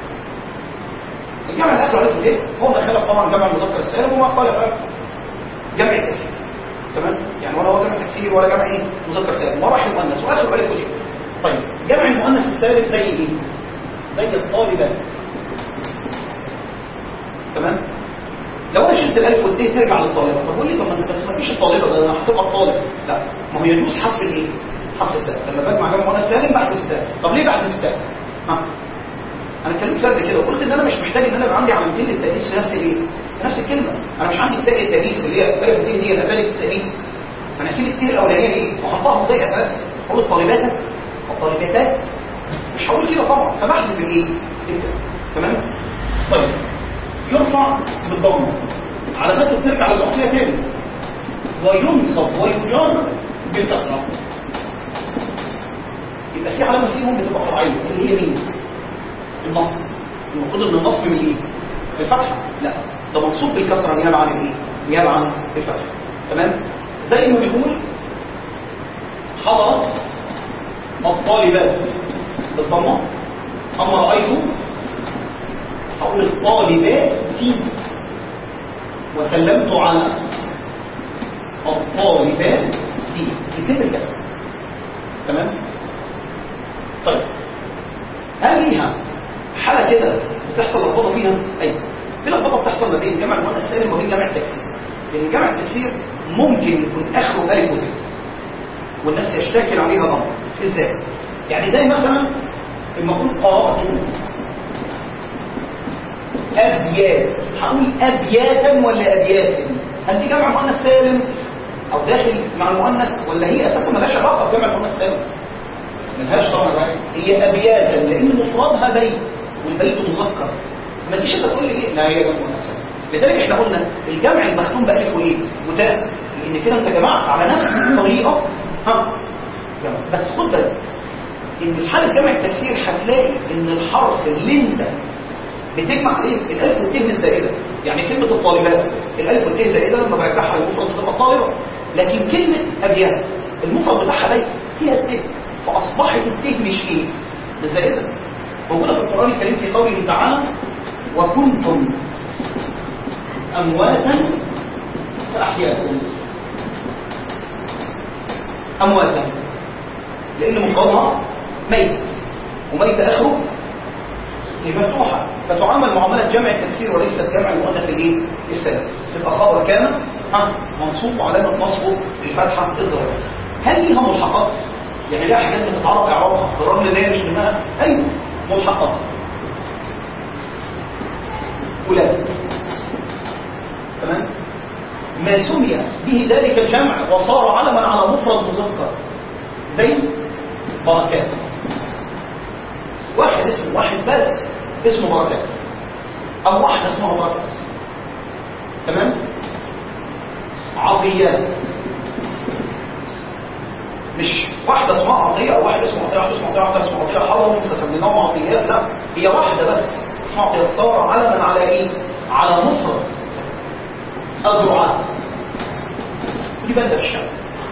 الجمع الاخر الف وايه؟ هو ما خالف طبعا جمع المذكر السالم وما خالف جمع التكسير. تمام؟ يعني ولا هو جمع تكسير ولا جمع ايه؟ مذكر سالم، وراح المؤنث واخر الف وايه؟ طيب جمع المؤنث السالم زي ايه؟ زي الطالبات. تمام؟ لو انا شلت الالف والتاء ترجع للطالبه، طب قول لي طب ما انت بس ما فيش الطالبه ده انا هتبقى الطالب. لا، ما هو يجوز حسب الايه؟ حسب التاء. لما بجمع جمع مؤنث سالم بحذف التاء. طب ليه بحذف التاء؟ ها انا اتكلمت فرق كده وقلت ان انا مش محتاج ان انا يبقى عندي علامتين للتانيث في نفس الايه؟ في نفس الكلمه. انا مش عندي التاء التانيث اللي هي الالف والتاء دي الالف التانيث، فانا اسيب التاء الاولانيه دي واحطها زي اساس، اقول الطالبات الطالبات، مش هقول كده طبعا، فبحذف الايه؟ التاء. تمام؟ طيب يرفع بالضمه، علاماته بترجع للاصليه تاني، وينصب ويجر بالكسره. يبقى في علامه فيهم بتبقى فرعيه اللي هي مين؟ النصب. المفروض ان النصب من ايه؟ الفتحه. لا، ده منصوب بالكسره نيابه عن الايه؟ نيابه عن الفتحه. تمام؟ زي ما بيقول حضر الطالبات بالضمه، اما رايت اقول الطالبات وسلمت على الطالبات في كلمه الكسر. تمام؟ طيب هل ليها حاله كده بتحصل لخبطه فيها؟ ايوه، في لخبطه بتحصل ما بين جمع المؤنث السالم وبين جمع التكسير. لان جمع التكسير ممكن يكون اخره الف وتاء والناس يشتكل عليها ضم. ازاي؟ يعني زي مثلا لما اقول قرات ابيات، هقول ابياتا ولا ابيات؟ هل دي جمع مؤنث سالم او داخل مع المؤنث، ولا هي اساسا مالهاش علاقه بجمع المؤنث السالم؟ ملهاش طبعا، هي ابياتا لان مفردها بيت والبيت مذكر. ما تجيش انت تقول لي ايه؟ لا هي جمع مؤنث سالم. لذلك احنا قلنا الجمع المختوم بالف وايه؟ وتاء، لان كده انت جمعت على نفس الطريقه. ها جمع. بس خد بالك ان في حاله جمع التكسير هتلاقي ان الحرف اللي انت بتجمع عليه الالف والتاء الزائده. يعني كلمه الطالبات الالف والتاء زائده لما برجعها للمفرد بتبقى طالبه، لكن كلمه ابيات المفرد بتاعها بيت فيها التاء، فاصبحت التاء مش ايه؟ مش زائده. موجوده في القران الكريم في قوله تعالى وكنتم امواتا فاحياكم. امواتا لان مفردها ميت، وميت اخره مفتوحه، فتعامل معامله جمع التكسير وليست جمع المؤنث الايه؟ السالم. تبقى خبر كان ها منصوب وعلامه نصبه الفتحه الظاهره. هل ليها ملحقات؟ يعني ليها حاجات بتتعرف اعرابها بالرغم ان هي مش منها؟ ايوه ملحقات. ولاد. تمام؟ ما سمي به ذلك الجمع وصار علما على مفرد مذكر زي بركات. واحد اسمه واحد بس اسمه بركات، او واحده اسمها بركات. تمام؟ عطيات، مش واحده اسمها عطيه او واحد اسمه عطيه، واحد اسمه عطيه، واحده اسمها عطيه حضروا فسميناهم عطيات. لا، هي واحده بس اسمها عطيات، صار علما على ايه؟ على مفرد. أزرعات دي بلدة في الشام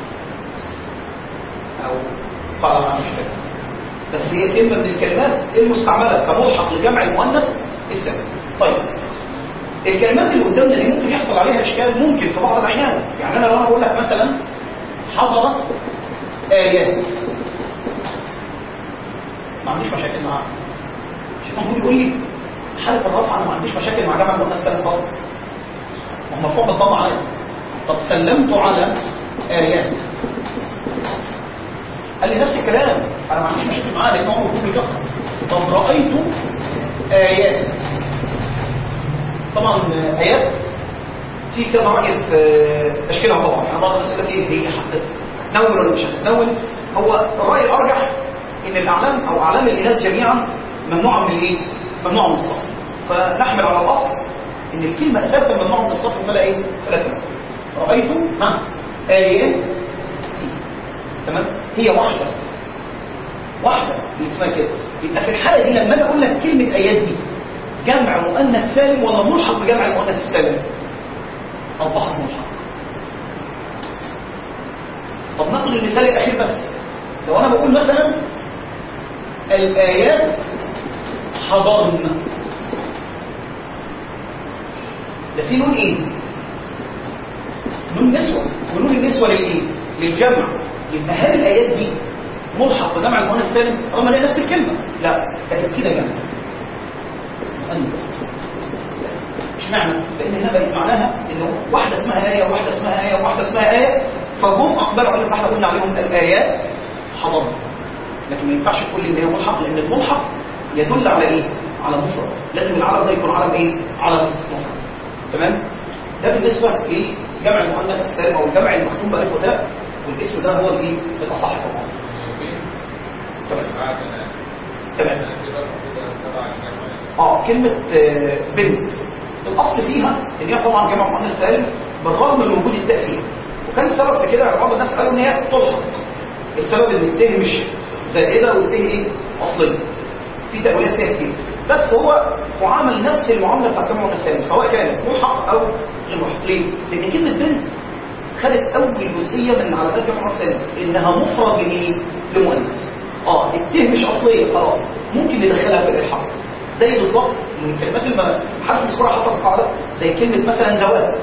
أو قال مش فاكر، بس هي كلمة من الكلمات المستعملة كملحق لجمع المؤنث السالم. طيب الكلمات اللي قدامنا دي ممكن يحصل عليها إشكال ممكن في بعض الأحيان. يعني أنا لو أنا بقول لك مثلا حضرت آيات، ما عنديش مشاكل معاه. مش محمود يقول لي حالة الرفع انا ما عنديش مشاكل مع جمع المؤنث السالم خالص، هو مرفوع بالضم عليه. طب سلمت على آيات، قال لي نفس الكلام انا ما عنديش مشاكل معاه لان هو مرفوع بالكسر. طب رأيت آيات، طبعا آيات في كذا رأي في تشكيلها طبعا، يعني بعض الناس يقول لك هي هتتنون ولا مش هتتنون. هو الرأي الأرجح إن الأعلام أو أعلام الإناث جميعا ممنوعة من الإيه؟ ممنوعة من الصرف، فنحمل على الأصل إن الكلمة أساسا ممنوعة من الصرف فلا إيه؟ فلا تنون. رأيت ها آيات، تمام، هي واحدة واحدة اللي اسمها كده. يبقى في الحالة دي لما أنا أقول لك كلمة آيات دي جمع مؤنث سالم ولا ملحق بجمع المؤنث السالم؟ أصبحت ملحق. طب ناخد المثال الأخير بس. لو أنا بقول مثلا الآيات حضرنا، ده في نون إيه؟ نون نسوة، ونون النسوة للإيه؟ للجمع. يبقى هل الآيات دي ملحق بجمع المؤنث السالم رغم ان هي نفس الكلمة؟ لا، كانت كده جمع مؤنث. مش معنى لان هنا بقت معناها ان واحده اسمها ايه وواحده اسمها ايه وواحده اسمها ايه، فجم اقبلوا على اللي احنا قلنا عليهم الايات حضرنا. لكن ما ينفعش تقول لي ان هي ملحق، لان الملحق يدل على ايه؟ على مفرد، لازم العلم ده يكون علم ايه؟ علم مفرد. تمام؟ ده بالنسبه لجمع المؤنث السالم او الجمع المختوم بالف وتاء، والاسم ده هو الايه؟ الاصح طبعا. تمام تمام اه كلمه بنت الاصل فيها ان هي طبعا جمع مؤنث سالم بالرغم من وجود التاء فيها، وكان السبب في كده بعض الناس قالوا ان هي تلحق. السبب ان التاء مش زائده والتاء ايه؟ اصليه. في تاويلات فيها كتير، بس هو معامل نفس المعامله بتاعت جمع مؤنث سالم سواء كان ملحق او غير ملحق. ليه؟ لان كلمه بنت خدت اول جزئيه من علامات جمع مؤنث سالم انها مفرد لايه؟ لمؤنث. اه التاء مش اصليه خلاص، ممكن ندخلها في الالحاق. زي بالظبط من الكلمات اللي حد مذكورها حتى في القاعده، زي كلمه مثلا زوات.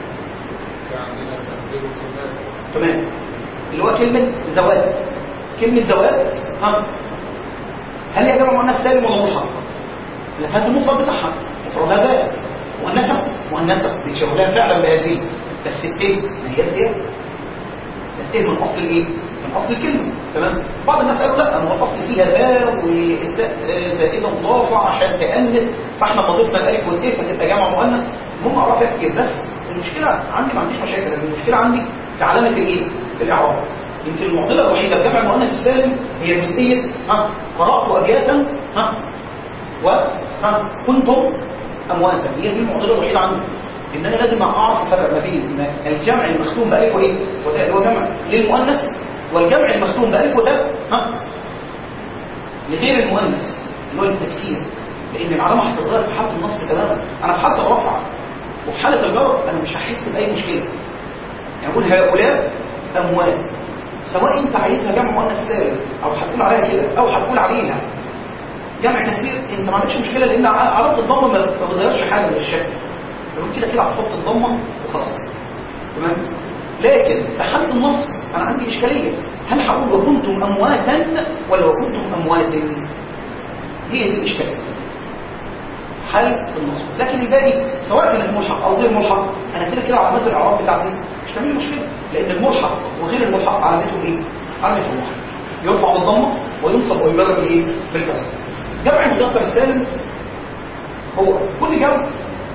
تمام، اللي هو كلمه زوات. كلمه زوات ها هل هي جمع مؤنث سالم ولا ملحق؟ لا، هات المفرد بتاعها، مفردها زاد. مؤنثه مؤنثه بتشغلها فعلا بهذه، بس التاء ما هي زياده. التاء من اصل الايه؟ من اصل الكلمه. تمام. بعض الناس قالوا لا، هو الاصل فيها زاء والتاء زائده مضافه عشان تأنس، فاحنا ضفنا الالف والتاء فتبقى جمع مؤنث. المهم اعرف فيها كتير، بس المشكله عندي ما عنديش مشاكل، لان المشكله عندي في علامه الايه؟ الاعراب. يمكن المعضله الوحيده في جمع المؤنث السالم هي جزئيه ها قرات ابياتا ها و ها كنتم امواتا. هي دي المعضله الوحيده عندي، ان انا لازم اعرف افرق ما بين الجمع المختوم بالف وايه وتاء اللي هو جمع للمؤنث، والجمع المختوم بالف وتاء ها لغير المؤنث اللي هو التكسير. لان العلامه هتتغير في حاله النصب تماما. انا في حاله الرفع وفي حاله الجر انا مش هحس باي مشكله. يعني اقول هؤلاء اموات، سواء انت عايزها جمع مؤنث سالم او هتقول عليها كده او هتقول عليها جمع كثير، انت ما عندكش مشكله، لان علامه الضمه ما بتغيرش حاجه من الشكل. فمن كده كده هتحط الضمه وخلاص. تمام. لكن في حاله النصب انا عندي اشكاليه، هل هقول وكنتم امواتا ولا وكنتم اموات؟ هي دي الاشكاليه حل النصب. لكن الباقي سواء كانت ملحق او غير ملحق انا كده كده علامات الاعراب بتاعتي مش هتعمل مشكله، لان الملحق وغير الملحق علامتهم ايه؟ علامتهم واحده، يرفع بالضمه وينصب ويبرر بايه؟ بالكسر. جمع المذكر السالم هو كل جمع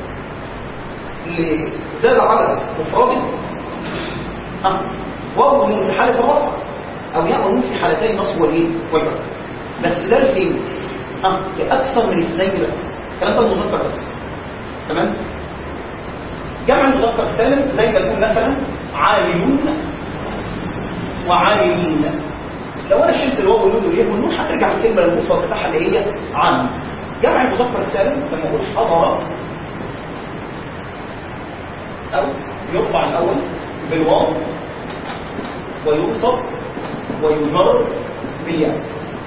اللي زاد على مفرده ها واو ونون في حاله الرفع او ياء ونون في حالتي النصب والايه؟ والجر. بس ده لفين؟ ها لاكثر من اثنين بس، الكلام ده المذكر بس. تمام. جمع المذكر السالم زي ما نقول مثلا عالمون وعالمين. لو انا شلت الواو والنون والياء والنون هترجع الكلمه للمفرد بتاعها اللي هي عام. جمع المذكر السالم لما اقول حضر او يرفع الاول بالواو وينصب ويجر بالياء.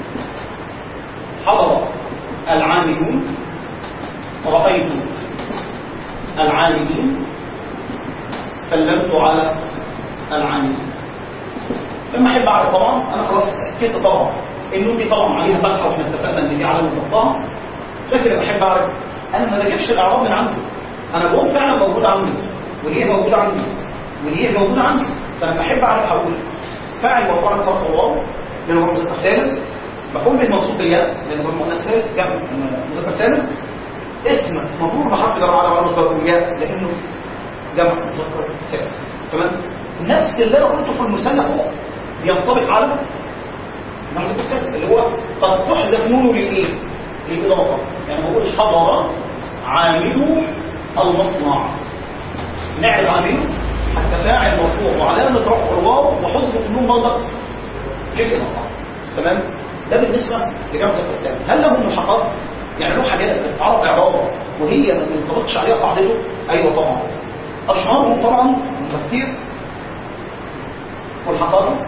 حضر العاملون، رأيت العاملين، سلمت على العاملين. لما احب اعرف طبعا انا خلاص اكدت طبعا النون دي طبعا عليها فتحه واحنا اتفقنا ان دي علامه ضبطها، لكن بحب اعرف انا ما بجيبش الاعراب من عندي، انا بقول فعلا موجود عندي وليه موجود عندي وليه موجود عندي، فانا بحب اعرف هقول فاعل مرفوع بطرف الواو لانه هو مذكر سالم، مفعول به منصوب بالياء لانه هو مؤنث سالم جمع مذكر سالم، اسم مجرور بحرف جر على علامه بالياء لانه جمع مذكر سالم. تمام؟ نفس اللي انا قلته في المثنى فوق بينطبق على مذكر سالم اللي هو قد تحذف نونه للايه؟ للاضافه، يعني بقول حضر عامل المصنع، نعرف عامله حتى فاعل مرفوع وعلامه رفعه الواو وحذف النون برضه للاضافه. تمام؟ ده بالنسبه لجمع مذكر سالم. هل له ملحقات؟ يعني له حاجات بتتعرض اعرابها وهي ما بينطبقش عليها قاعدته؟ ايوه طبعا. اشهرهم طبعا تفسير ملحقات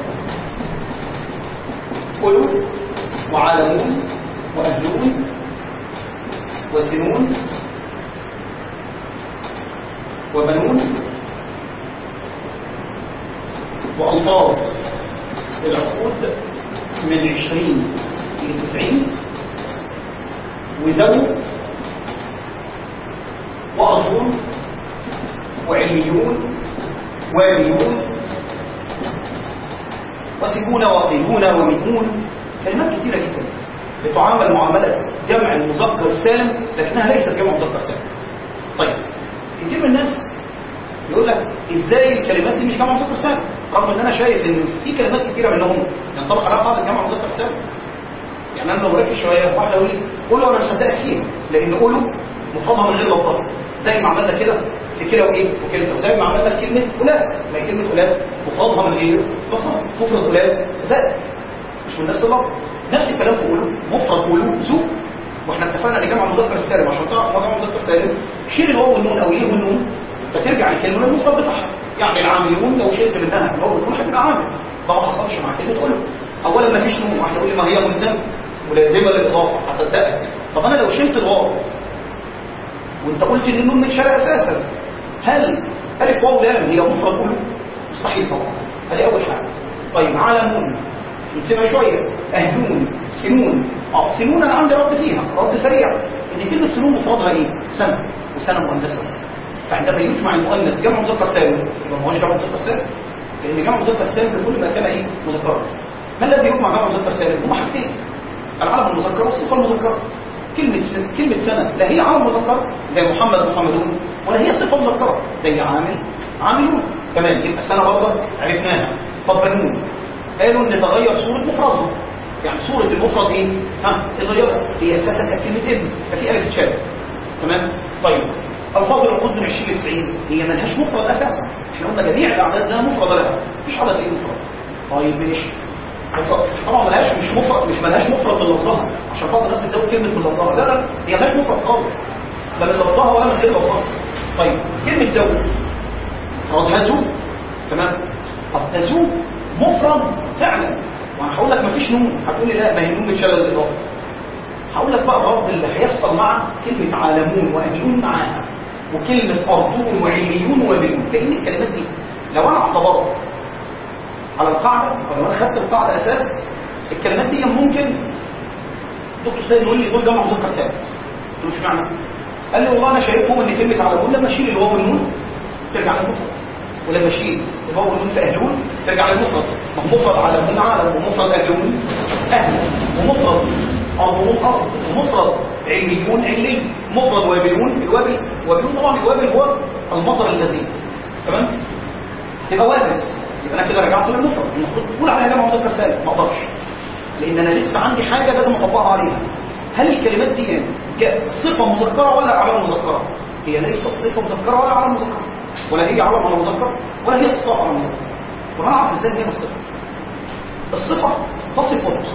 قلوب وعالمون واهلون وسنون وبنون والفاظ العقود من عشرين الى تسعين وزو وأرضون وعليون وابيون وسكون وقيمون ومئون، كلمات كثيرة جدا بتعامل معاملة جمع المذكر السالم لكنها ليست جمع مذكر سالم. طيب كثير من الناس يقول لك ازاي الكلمات دي مش جمع مذكر سالم رغم ان انا شايف ان في كلمات كثيرة منهم ينطبق عليها قاعدة جمع مذكر سالم. يعني انا لو ركز شويه واحده يقول لي قولوا انا مصدقك فيه لان قولوا مفردها من غير لفظها زي ما عملنا كده في كده وايه وكده، وزي ما عملنا في كلمه اولاد، ما هي كلمه اولاد مفردها من غير لفظها، مفرد اولاد زائد مش من نفس اللفظ. نفس الكلام في قولوا، مفرد قولوا ذو، واحنا اتفقنا ان جمع المذكر السالم عشان تعرف جمع المذكر السالم شيل الواو والنون او ليه والنون فترجع الكلمه للمفرد بتاعها. يعني العاملون لو شلت منها الواو والنون هتبقى عامل، ده ما حصلش مع كلمه قولوا. اولا ما فيش نون، واحد يقول لي ما هي ملزمه ولازمه للاضافه هصدقك. طب انا لو شلت الواو وانت قلت ان النون متشال اساسا، هل الف واو لام هي مفرد كله؟ مستحيل طبعا. ادي اول حاجه. طيب علمون نسيبها شويه، اهلون سنون، اه سنون انا عندي رد فيها رد سريع ان كلمه سنون مفردها ايه؟ سنه وسنه مؤنثه، فعندما يجمع المؤنث جمع مذكر سالم يبقى ما هوش جمع مذكر سالم لان جمع مذكر سالم لكل ما كان ايه؟ مذكرا. ما الذي يجمع جمع مذكر سالم؟ هما حاجتين، العلم المذكر والصفه المذكره. كلمه سنة كلمه سنه لا هي علم مذكر زي محمد محمدون ولا هي صفه مذكره زي عامل عاملون. تمام، يبقى سنه برضه عرفناها. طب بنون قالوا ان تغير صوره مفردها، يعني صوره المفرد ايه؟ ها اتغيرت، هي اساسا كانت كلمه ابن ففي الف اتشالت. تمام. طيب الفاظ العقود من عشرين ل تسعين هي مالهاش مفرد اساسا، احنا قلنا جميع الاعداد لها مفرد لها، مفيش عدد ايه مفرد. طيب ماشي طبعا ملهاش مش مفرد مش ملهاش مفرد بلفظها عشان بعض الناس بتزود كلمه من لفظها، لا لا هي ملهاش مفرد خالص لا من لفظها ولا من غير لفظها. طيب كلمه زوج مفردها زوج. تمام. طب زوج مفرد فعلا وانا هقول لك مفيش نون، هتقول لي لا ما هي نون بتشال الاضافه. هقول لك بقى الرد اللي هيحصل مع كلمه عالمون واهلون معاها وكلمه ارضون وعليون وبنون، لان الكلمات دي لو انا اعتبرت على القاعدة أو لو أنا خدت القاعدة أساس الكلمات دي ممكن دكتور سيد يقول لي دول جمع مذكر سالم. قلت له اشمعنى؟ قال لي والله أنا شايفهم إن كلمة علمون لما أشيل الواو والنون ترجع للمفرد، ولما أشيل الواو والنون في أهلون ترجع للمفرد. ما هو مفرد علمون عالم ومفرد أهلون أهل ومفرد أرضون أرض ومفرد عليون علي مفرد وابلون الوابل وابلون طبعا الوابل هو المطر الذي تمام تبقى وابل، يبقى انا كده رجعت للمفرد. المفروض تقول عليها جمع مذكر سالم، ما اقدرش لان انا لسه عندي حاجه لازم اطبقها عليها. هل الكلمات دي صفه مذكره ولا علامه مذكره؟ هي ليست صفه مذكره ولا علامه مذكره، ولا هي علامه على مذكر ولا هي صفه على مذكر. طب انا اعرف ازاي هي الصفه؟ الصفه تصف وتوصف.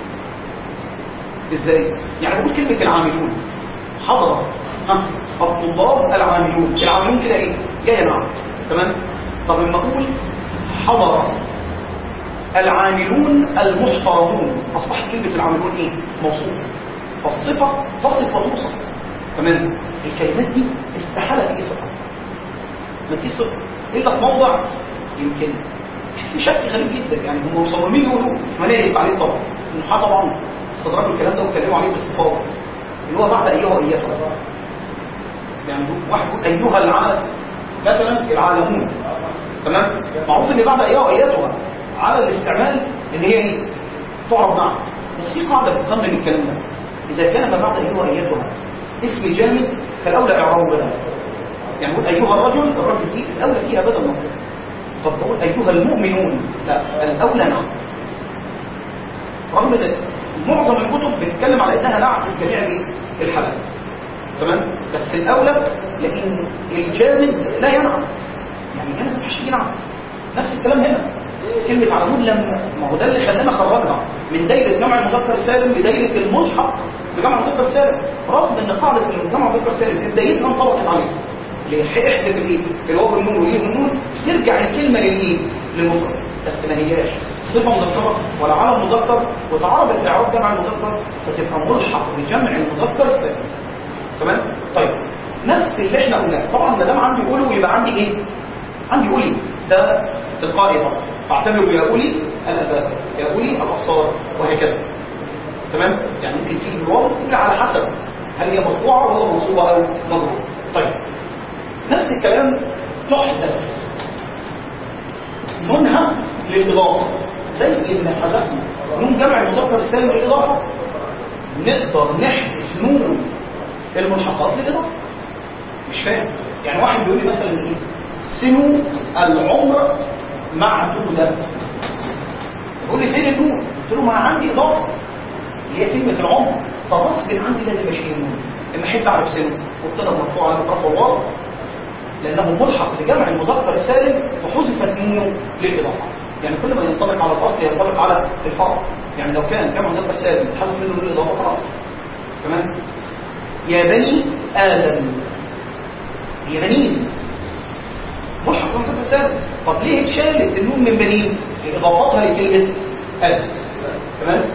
ازاي؟ يعني بقول كلمه العاملون حضر ها الطلاب العاملون، العاملون كده ايه؟ جايه معاك. تمام. طب لما اقول حضر العاملون المحترمون اصبحت كلمه العاملون ايه؟ موصوف. فالصفه تصف وتوصف. تمام. الكلمات دي استحاله تيجي صفه، ما تجيش صفه الا في موضع يمكن في شك غريب جدا، يعني هم مصممين يقولوا مناهج التعليم طبعا النحاة طبعا استدركوا الكلام ده واتكلموا عليه باستفاضه، اللي هو بعد ايها وايتها. يعني واحد يقول ايها العالم مثلا العالمون، تمام، معروف ان بعد ايها وايتها على الاستعمال ان هي ايه؟ تعرف نعم. بس في قاعده بتقنن الكلام ده، اذا كان ما بعد ايها وايتها اسم جامد فالاولى اعرابه بدل. يعني نقول ايها الرجل، الرجل دي الاولى فيها بدل مفعول. طب نقول ايها المؤمنون، لا الاولى نعم. رغم ان معظم الكتب بتتكلم على انها نعت في جميع الايه؟ الحالات، تمام، بس الاولى لان الجامد لا ينعت، يعني الجامد مش ينعت. نفس الكلام هنا كلمه علمون، لما ما هو ده اللي خلانا خرجها من دايره جمع المذكر السالم لدايره الملحق بجمع المذكر السالم، رغم ان قاعده الجمع المذكر السالم في بدايتها انطبقت عليه. ليه احذف الايه؟ الواو النون وليه النون، ترجع الكلمه للايه؟ للمفرد، بس ما هياش صفه مذكره ولا علم مذكر، وتعرض اعراب جمع المذكر فتبقى ملحق بجمع المذكر السالم، تمام. طيب نفس اللي احنا قلناه طبعا، ما دام عندي قولي يبقى عندي ايه؟ عندي قولي ده تلقائي طبعا، فاعتبروا يا قولي الاباء، يا قولي الابصار، وهكذا، تمام. يعني ممكن تيجي الواو تقول على حسب هل هي مرفوعه ولا منصوبه او مجروره. طيب نفس الكلام تحذف نونها للاضافه، زي ما حذفنا نون جمع المذكر السالم للاضافه، نقدر نحذف نون الملحقات للاضافه. مش فاهم يعني واحد بيقول لي مثلا ايه؟ سنو العمر معدوده، يقول لي فين النون؟ قلت له ما انا عندي اضافه اللي هي كلمه العمر، فغصب عندي لازم اشيل النون. اما احب اعرف سنو قلت له مرفوع على رفع الواو لانه ملحق بجمع المذكر السالم وحذفت نونه للاضافه. يعني كل ما ينطبق على الاصل ينطبق على الفرع. يعني لو كان جمع مذكر سالم حذف منه للاضافه خلاص، تمام. يا بني ادم، يا بنين ملحق بجمع مذكر سالم. طب ليه اتشالت النون من بنين؟ لاضافتها لكلمه ادم، تمام.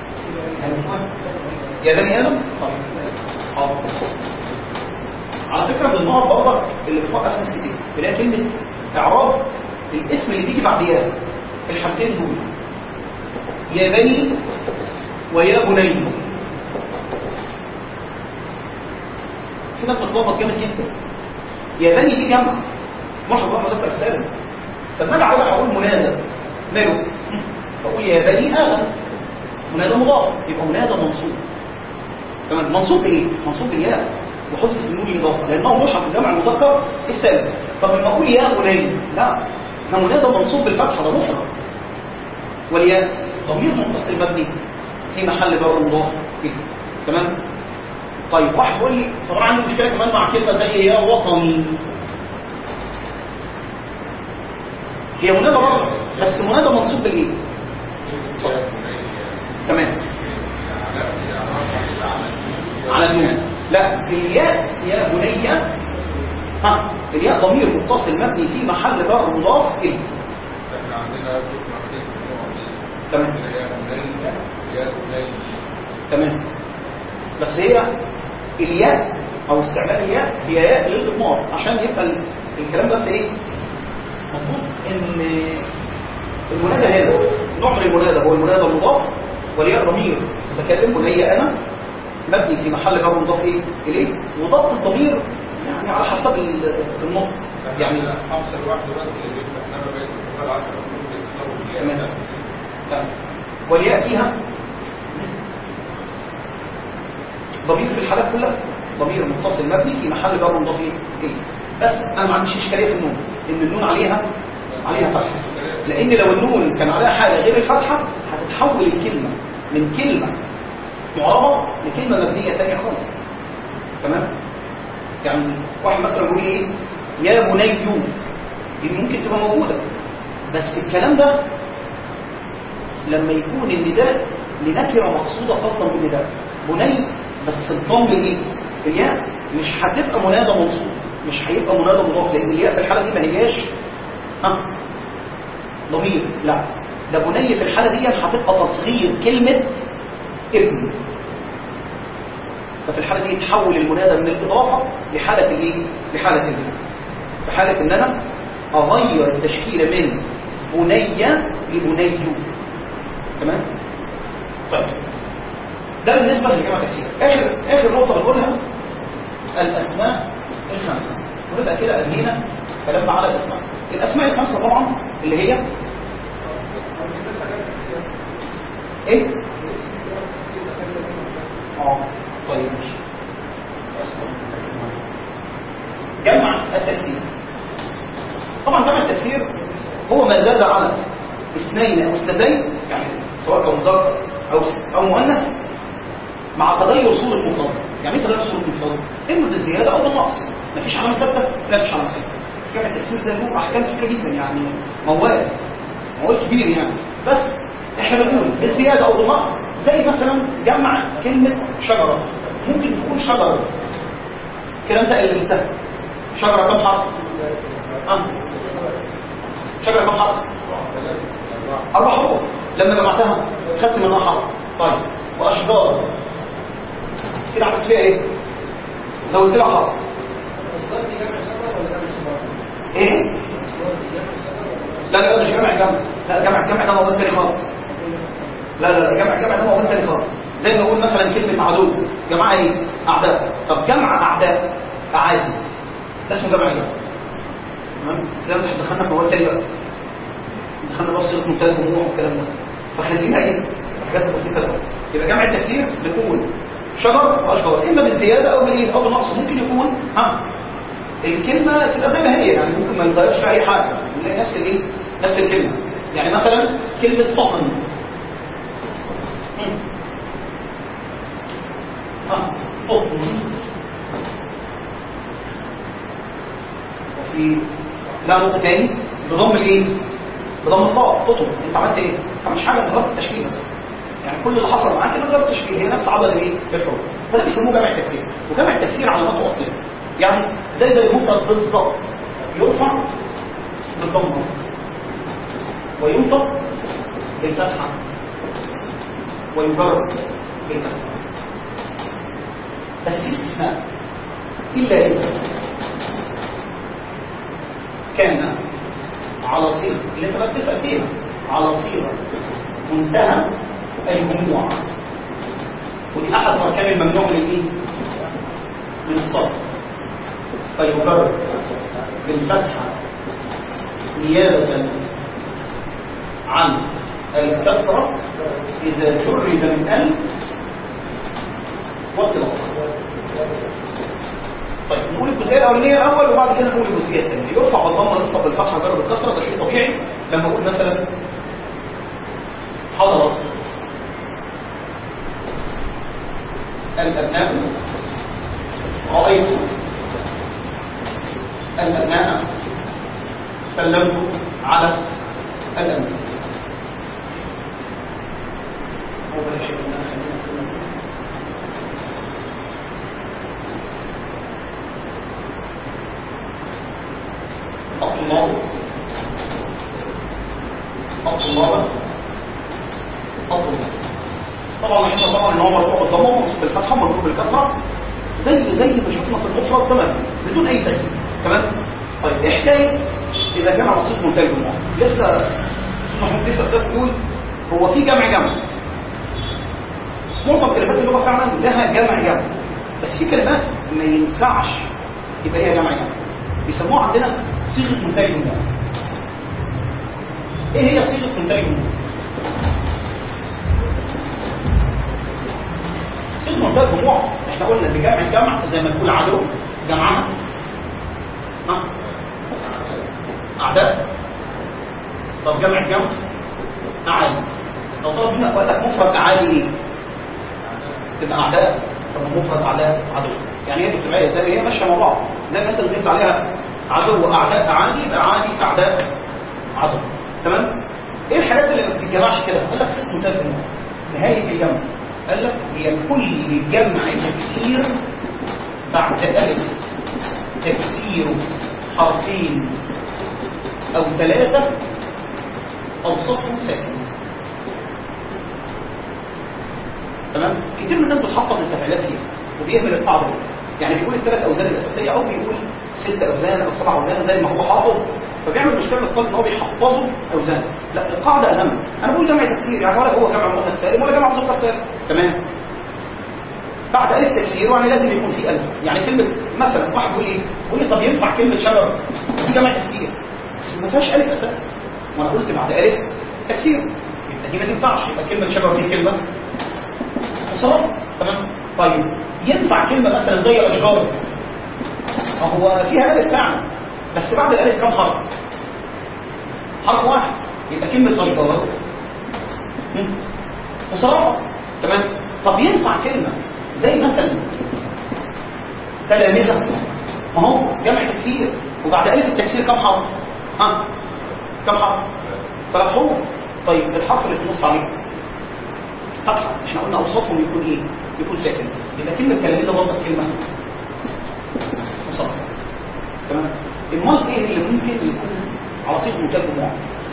يا بني ادم. طيب حاضر. على فكره بالنهار برضك اللي بتوقف ناس كتير بلاقي كلمه اعراب الاسم اللي بيجي بعد يا في الحالتين دول، يا بني ويا بني. في ناس بتلخبط جامد جدا. يا بني دي جمع ملحق بجمع مذكر السالم، طب ما انا عايز اقول منادى ماله؟ بقول يا بني ادم، منادى مضاف يبقى منادى منصوب، تمام. منصوب بايه؟ منصوب بالياء وحذف النون الاضافه لانه ملحق بجمع المذكر السالم. طب لما اقول يا بني، لا ده منادى منصوب بالفتحه، ده مفرد، والياء ضمير متصل مبني في محل جر مضاف اليه، تمام. طيب واحد يقول لي طبعا عندي مشكله كمان مع كلمه زي يا وطني، هي منادى برضه بس منادى منصوب بالايه؟ تمام. على النون، لا الياء يا بني، ها الياء ضمير متصل مبني في محل جر مضاف اليه. احنا عندنا تمام تمام. بس هي الياء او استعمال الياء هي ياء للاضمار عشان يبقى الكلام بس ايه مضبوط، ان المنادى هنا نوع من المنادى هو المنادى المضاف، والياء ضمير متكلم بني انا مبني في محل جر مضاف ايه اليه، وضبط الضمير يعني على حسب النطق. يعني خمسه لوحده بس اللي بيفتح انما بقيت الكفار عشرة بيتصرفوا تمام تمام. والياء فيها ضمير في الحالات كلها، ضمير متصل مبني في محل جر مضاف ايه، بس انا ما عنديش اشكاليه في النون، ان النون عليها عليها فتحه، لان لو النون كان عليها حاجه غير الفتحه هتتحول الكلمه من كلمه معربه لكلمه مبنيه ثانيه خالص، تمام. يعني واحد مثلا يقول ايه يا بني، دي ممكن تبقى موجوده، بس الكلام ده لما يكون النداء لنكره مقصوده قصدا بالنداء بني، بس الضم ايه الياء مش هتبقى منادى منصوب، مش هيبقى منادى مضاف، لان الياء في الحاله دي ما هياش ها ضمير، لا ده بني في الحاله دي هتبقى تصغير كلمه ابن، ففي الحاله دي يتحول المنادى من الاضافه لحاله الايه لحاله البناء. في حاله ان انا اغير التشكيله من بني لبني. تمام؟ طيب ده بالنسبه للجمع التكسير. اخر اخر نقطه بنقولها الاسماء الخمسه، ونبقى كده انهينا كلامنا على الاسماء. الاسماء الخمسه طبعا اللي هي ايه؟ اه طيب ماشي. جمع التكسير، طبعا جمع التكسير هو ما زاد على اثنين او اثنتين، يعني سواء كان مذكر او او مؤنث مع تغير صوره المفرد. يعني ايه تغير صوره المفرد؟ اما بالزياده او بالنقص، مفيش علامه ثابته، لا مفيش علامه ثابته. جمع التكسير ده له احكام كتير جدا، يعني موال موال كبير يعني، بس احنا بنقول بالزياده او بالنقص. زي مثلا جمع كلمه شجره، ممكن تكون شجره كده انت اللي انتهى. شجره كم حرف؟ اه شجره كم حرف؟ اربع حروف. لما جمعتها خدت منها حرف. طيب واشجار كده عملت فيها ايه؟ زودت لها حرف. ايه؟ لا لا مش جمع جمع، لا جمع جمع ده موضوع تاني خالص. لا لا لا جمع جمع ده موضوع تاني خالص. زي ما نقول مثلا كلمه عدو، جمعها ايه؟ اعداء. طب جمع اعداء اعادي ده اسمه جمع جمع. تمام؟ كده انت دخلنا في موضوع تاني بقى، دخلنا بقى في صيغه منتهى الجموع والكلام ده، فخلينا ايه؟ حاجات بسيطه بقى. يبقى جمع التكسير بنقول شجر واشجار، اما بالزياده او بالايه؟ او بالنقص. ممكن يكون ها الكلمه تبقى زي ما هي، يعني ممكن ما نغيرش في اي حاجه، نلاقي نفس الايه؟ نفس الكلمه. يعني مثلا كلمه طحن، ها طحن، وفي لا نقطه ثاني بضم الايه؟ بضم الطاء. تطم، انت عملت ايه؟ ما عملتش حاجه، انت غيرت التشكيل بس. يعني كل اللي حصل معاك انك غيرت التشكيل، هي نفس عدد الايه؟ الحروف. فده بيسموه جمع التكسير. وجمع التكسير علاماته اصليه، يعني زي زي المفرد بالظبط، يرفع بالضمه وينصب بالفتحه ويجر بالكسره. بس في استثناء، الا اذا كان على صيغه اللي انت بتسال فيها، على صيغه منتهى الجموع، ودي احد اركان الممنوع من الايه؟ من الصرف. فيكرر بالفتحه نيابه عن الكسره اذا جرد من ال واطلاق. طيب نقول الجزئيه الاولانيه الاول وبعد كده نقول الجزئيه الثانيه. يرفع بالضمه ينصب بالفتحه ويجر بالكسره، ده شيء طبيعي. لما اقول مثلا حضرت الابناء، رايت الابناء، سلمت على الابناء. هو ده شيء الطلاب الطلاب الطلاب. طبعا احنا طبعا ان هو مرفوع بالضمه ومنصوب بالفتحه ومجرور بالكسره زي زي ما شفنا في المفرد تمام بدون اي تغيير. تمام. طيب ايه حكايه اذا كان رصيد منتهي الجموع؟ لسه محمود لسه ده بيقول هو في جمع جمع، معظم كلمات اللغه فعلا لها جمع جمع، بس في كلمات ما ينفعش يبقى ليها جمع جمع، بيسموها عندنا صيغه منتهي الجموع. ايه هي صيغه منتهي الجموع؟ صيغه منتهي الجموع احنا قلنا ان جمع الجمع زي ما نقول عدو جمعنا ها اعداء. طب جمع الجمع اعادي. لو طلب منك وقتك مفرد اعادي ايه؟ تبقى اعداء. طب مفرد اعداء عدو، يعني هي بتبقى زي ما هي ماشيه مع بعض، زي ما انت نزلت عليها عدو واعداء اعادي يبقى عادي اعداء عدو. تمام. ايه الحاجات اللي ما بتتجمعش كده؟ قال لك صيغه منتهى الجموع نهايه الجمع. قال لك هي كل جمع تكسير بعد الف تكسير حرفين او ثلاثه او صف ساكن. تمام. كتير من الناس بتحفظ التفعيلات فيها وبيهمل القاعده دي، يعني بيقول الثلاث اوزان الاساسيه او بيقول ست اوزان او سبع اوزان زي ما هو حافظ، فبيعمل مشكله للطالب ان هو بيحفظه اوزان. لا، القاعده اهم. انا بقول جمع تكسير يعني ولا هو جمع مؤنث سالم ولا جمع مذكر سالم، تمام؟ بعد الف تكسير يعني لازم يكون في الف. يعني كلمه مثلا واحد يقول ايه؟ يقول لي طب ينفع كلمه شجر دي جمع تكسير بس ما فيهاش الف اساسا، وانا قلت بعد الف تكسير يبقى دي ما تنفعش، يبقى كلمه شجر دي كلمه مصرفه، تمام؟ طيب ينفع كلمه مثلا زي اشجار، هو فيها الف فعلا بس بعد الالف كم حرف؟ حرف واحد، يبقى كلمه اشجار مصرفه، تمام؟ طب ينفع كلمه زي مثلا تلامذه، ما هو جمع تكسير وبعد الف التكسير كم حرف؟ ها كم حرف؟ ثلاث حروف. طيب الحرف اللي في النص عليه فتحه، احنا قلنا اوسطهم يكون ايه؟ يكون ساكن، يبقى كلمه تلامذه برضه كلمه مصرفه، تمام؟ امال ايه اللي ممكن يكون على صيغه منتهى الجموع؟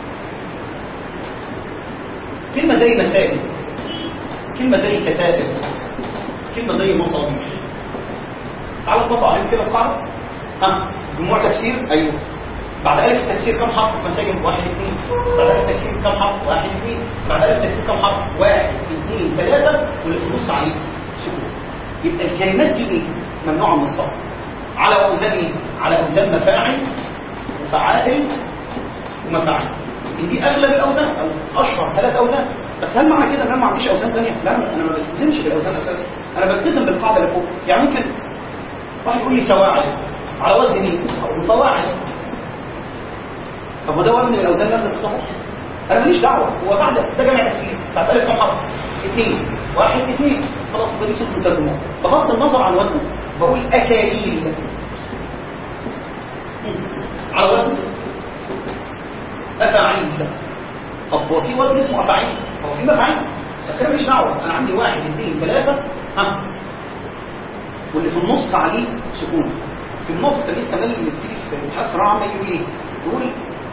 كلمه زي مساجد، كلمه زي كتاتب، كلمه زي مصابيح. تعالوا نطبق عليهم كده القاعده. ها جموع تكسير، ايوه. بعد الف التكسير كم حرف في مساجد؟ واحد اثنين. بعد الف التكسير كم حرف؟ واحد اثنين. بعد الف التكسير كم حرف؟ واحد اثنين ثلاثه، واللي في النص عليه سكون. يبقى الكلمات دي ايه؟ ممنوعه من الصرف. على اوزان ايه؟ على اوزان مفاعل وفعائل ومفاعل. دي اغلب الاوزان او اشهر ثلاث اوزان. بس هل معنى كده ان انا ما عنديش اوزان ثانيه؟ لا، انا ما بلتزمش بالاوزان اساسا، انا بلتزم بالقاعده اللي فوق. يعني ممكن واحد يقول لي سواعد على وزن مين؟ او فواعد. طب وده وزن من الاوزان اللي لازم تطبق؟ انا ماليش دعوه، هو بعد ده جمع تكسير بعد الف كم حرف؟ اثنين، واحد اثنين، خلاص ده بيصير مترجمه. بغض النظر عن وزنه بقول اكاليل على وزن افاعيل. طب هو في وزن اسمه افاعيل؟ هو في مفاعيل؟ بس انا ماليش دعوه، انا عندي واحد اثنين ثلاثه، ها واللي في النص عليه سكون. في النقطه اللي لسه مالي اللي بتيجي في امتحان الثانويه العامه يقول ايه؟ يقول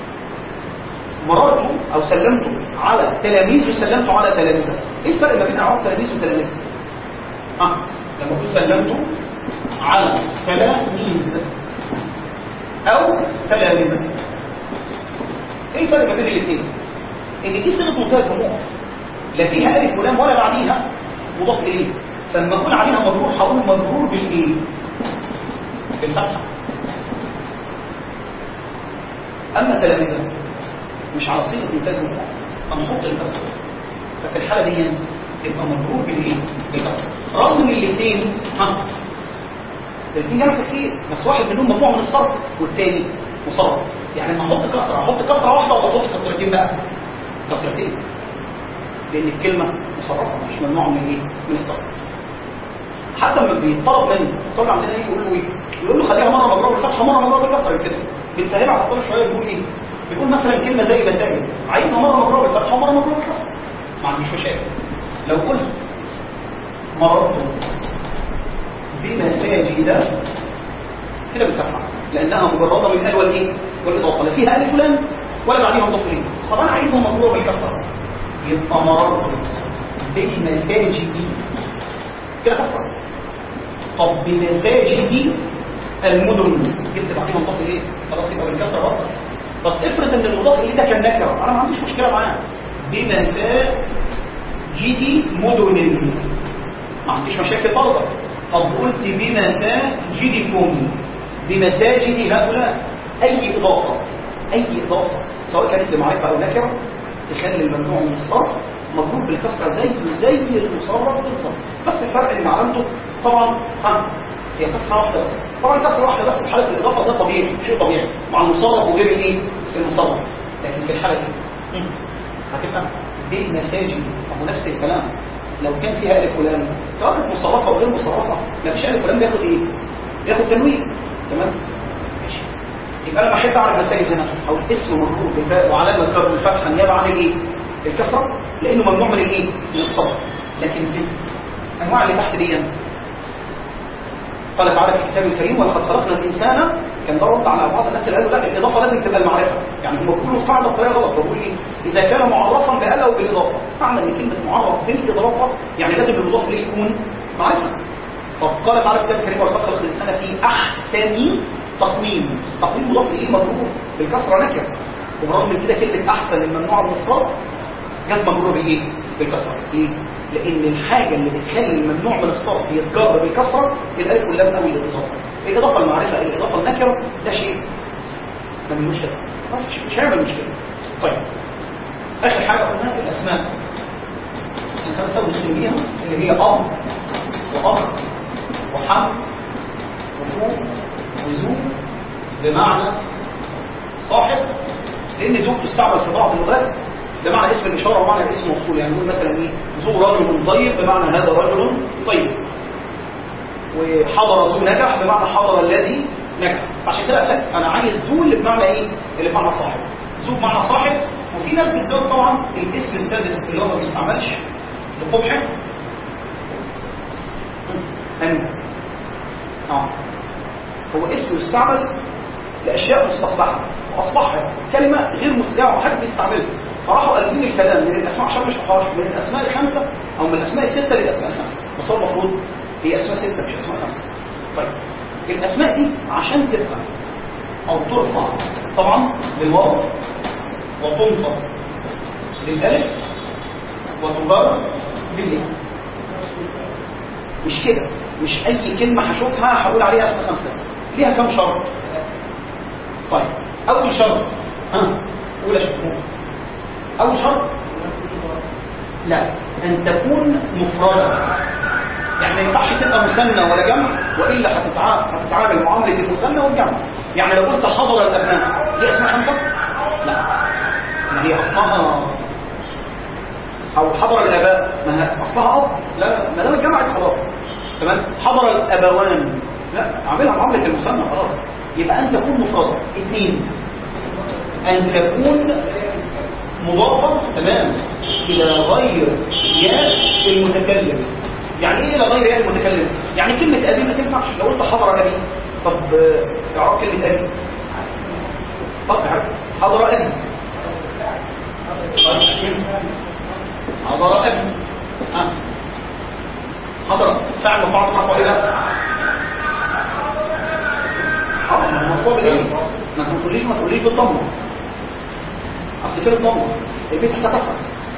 مررت او سلمت على تلاميذ وسلمت على تلامذه. ايه الفرق ما بين اعراب تلاميذ وتلامذه؟ ها لما اقول سلمت على تلاميذ او تلامذه، ايه الفرق ما بين الاثنين؟ ان دي صيغه منتهى الجموع لا فيها الف ولام ولا بعديها مضاف اليه، فلما اقول عليها مجرور هقول مجرور بالايه؟ بالفتحه. اما تلامذه مش على صيغه منتهى الجموع فنحط الكسر، ففي الحاله دي يبقى مجرور بالايه؟ بالكسر. رغم ان الاثنين ها الاثنين جمع تكسير بس واحد منهم ممنوع من الصرف والثاني مصرف. يعني لما احط كسره احط كسره واحده ولا احط كسرتين بقى؟ كسرتين، لان الكلمه مصرفه مش ممنوعه من ايه؟ من الصرف. حتى لما بيطلب منه الطالب عندنا يجي يقول له ايه؟ يقول له خليها مره مضروبه بالفتحه مره مضروبه بالكسره كده. بنسهلها على الطالب شويه. بيقول ايه؟ بيقول مثلا كلمه زي مساجد عايزها مره مضروبه بالفتحه ومره مضروبه بالكسره، ما عنديش مشاكل. لو قلت مررت بمساجد كده بالفتحه لانها مجرده من ال والايه؟ والاضافه، لا فيها الف ولام ولا بعديها مضاف اليه. طب انا عايزها مضروبه بالكسره يبقى مررت بالمساجد كده كسره. طب بمساجد المدن جبت بعديها مضاف اليه خلاص يبقى بالكسره برضه. طب افرض ان المضاف اليه ده كان نكره، انا ما عنديش مشكله معاه. بمساجد مدن ما عنديش مشاكل برضه. طب قلت بمساجدكم بمساجد هؤلاء، اي اضافه اي اضافه سواء كانت لمعرفه او نكره تخلي الممنوع من الصرف مجرور بالكسره زي زي المصرف بالظبط. بس الفرق اللي علامته طبعا ها هي كسره واحده بس. طبعا كسره واحده بس في حاله الاضافه ده طبيعي، شيء طبيعي مع المصرف وغير الايه؟ المصرف. لكن في الحاله دي هتبقى بالمساجد او نفس الكلام. لو كان فيها الف ولام سواء كانت مصرفه او غير مصرفه مفيش الف ولام بياخد ايه؟ بياخد تنوين، تمام؟ ماشي. يبقى انا بحب اعرف مساجد هنا او اسم مرفوع بالفاء وعلامه كسر الفتحه نيابه عن الايه؟ الكسره، لانه ممنوع من الايه؟ من الصرف. لكن في انواع اللي تحت دي قال تعالى في الكتاب الكريم ولقد خلقنا الانسان، كان ده رد على بعض الناس اللي قالوا لا الاضافه لازم تبقى المعرفه. يعني هم كلهم قاعده بطريقه غلط. بقول ايه؟ اذا كان معرفا بال او بالاضافه، معنى ان كلمه معرف بالاضافه يعني لازم المضاف اليه يكون معرفه. طب قال تعالى في الكتاب الكريم ولقد خلقنا الانسان في احسن تقويم. تقويم مضاف اليه مجرور بالكسره نكره، وبرغم من كده كلمه احسن الممنوعه من الصرف جت مجروره بالايه؟ بالكسره. ليه؟ لان الحاجه اللي بتخلي الممنوع من الصرف يتجر بالكسره الالف واللام او الاضافه. الاضافه المعرفه، الاضافه النكره، ده شيء ما ملوش مش مش هيعمل مشكله. طيب اخر حاجه قلنا الاسماء الخمسه ونختم بيها، اللي هي اب واخ وحم وفوق وزوج بمعنى صاحب، لان زوج تستعمل في بعض اللغات بمعنى اسم الاشاره ومعنى اسم موصول. يعني نقول مثلا ايه؟ ذو رجل طيب بمعنى هذا رجل طيب، وحضر ذو نجح بمعنى حضر الذي نجح. عشان كده قال لك انا عايز ذو اللي بمعنى ايه؟ اللي بمعنى صاحب. ذو بمعنى صاحب. وفي ناس بتزود طبعا الاسم السادس اللي هو ما بيستعملش لقبحه أن اه هو اسم يستعمل لاشياء مستقبحه واصبحت كلمه غير مسرعه وحد بيستعملها، فراحوا قالبين الكلام من الاسماء عشان مش محاش من الاسماء الخمسه او من الاسماء السته للاسماء الخمسه، بس هو المفروض هي اسماء سته مش اسماء خمسه. طيب الاسماء دي عشان تبقى او ترفع طبعا للواو وتنصب للالف وتجر بالياء. مش كده، مش اي كلمه هشوفها هقول عليها اسماء خمسه، ليها كم شرط؟ طيب اول شرط ها قول يا شيخ. اول شرط لا ان تكون مفرده، يعني ما ينفعش تبقى مثنى ولا جمع، والا هتتعامل هتتعامل معامله المثنى والجمع. يعني لو قلت حضر الابناء دي اسماء خمسه؟ لا، ما هي اصلها او حضر الاباء ما هي اصلها اب، لا ما دام اتجمعت خلاص تمام. حضر الابوان لا، اعملها معامله المثنى خلاص. يبقى ان تكون مفرده. اثنين ان تكون مضافه تمام الى غير ياء المتكلم. يعني ايه الى غير ياء المتكلم؟ يعني كلمه ابي ما تنفعش. لو قلت حضر ابي، طب اعرف كلمه ابي. طب حضر ابي، حضر ابي ها حضر فعل مفعول مرفوع الى حضر مرفوع بالالف. ما تقوليش ما تقوليش بالضمه، اصل كده الضمه البيت هتكسر.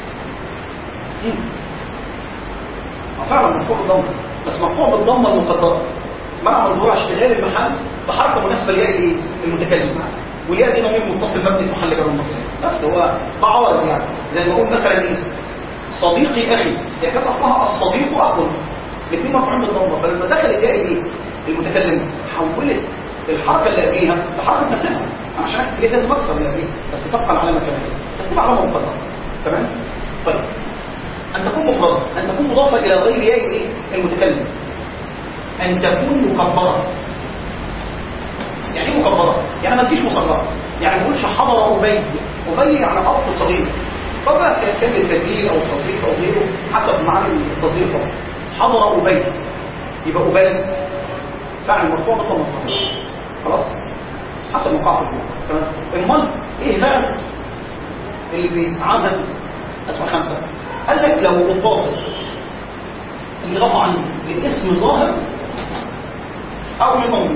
فعلا مرفوع بالضمه، بس مرفوع بالضمه المقدره مع منظور اشتغال المحل بحركه مناسبه للياء المتكلم، والياء دي ضمير متصل مبني في محل جر مفعول. بس هو تعارض، يعني زي ما اقول مثلا ايه؟ صديقي اخي، هي كانت اصلها الصديق اخو، الاثنين مرفوعين بالضمه، فلما دخلت ياء ايه؟ المتكلم حولت الحركه اللي قبليها لحركه ناسبها، عشان هي لازم اكسر اللي قبليها بس تبقى العلامه كامله، بس تبقى علامه مقدره تمام. طيب ان تكون مفرده، ان تكون مضافه الى غير ياء ايه؟ المتكلم. ان تكون مكبره. يعني ايه مكبره؟ يعني ما تجيش مصغره. يعني ما نقولش حضر ابي، ابي يعني اب صغير، طبعا كان التدليل او التوظيف او غيره حسب معاني التصريف. حضر ابي يبقى ابي فعل مرفوع بالضمه الصغيره خلاص حسب مقاطع تمام. امال ايه بقى اللي بيتعامل اسماء خمسه؟ قال لك لو اضافت الاضافه عن الاسم ظاهر او لموجود،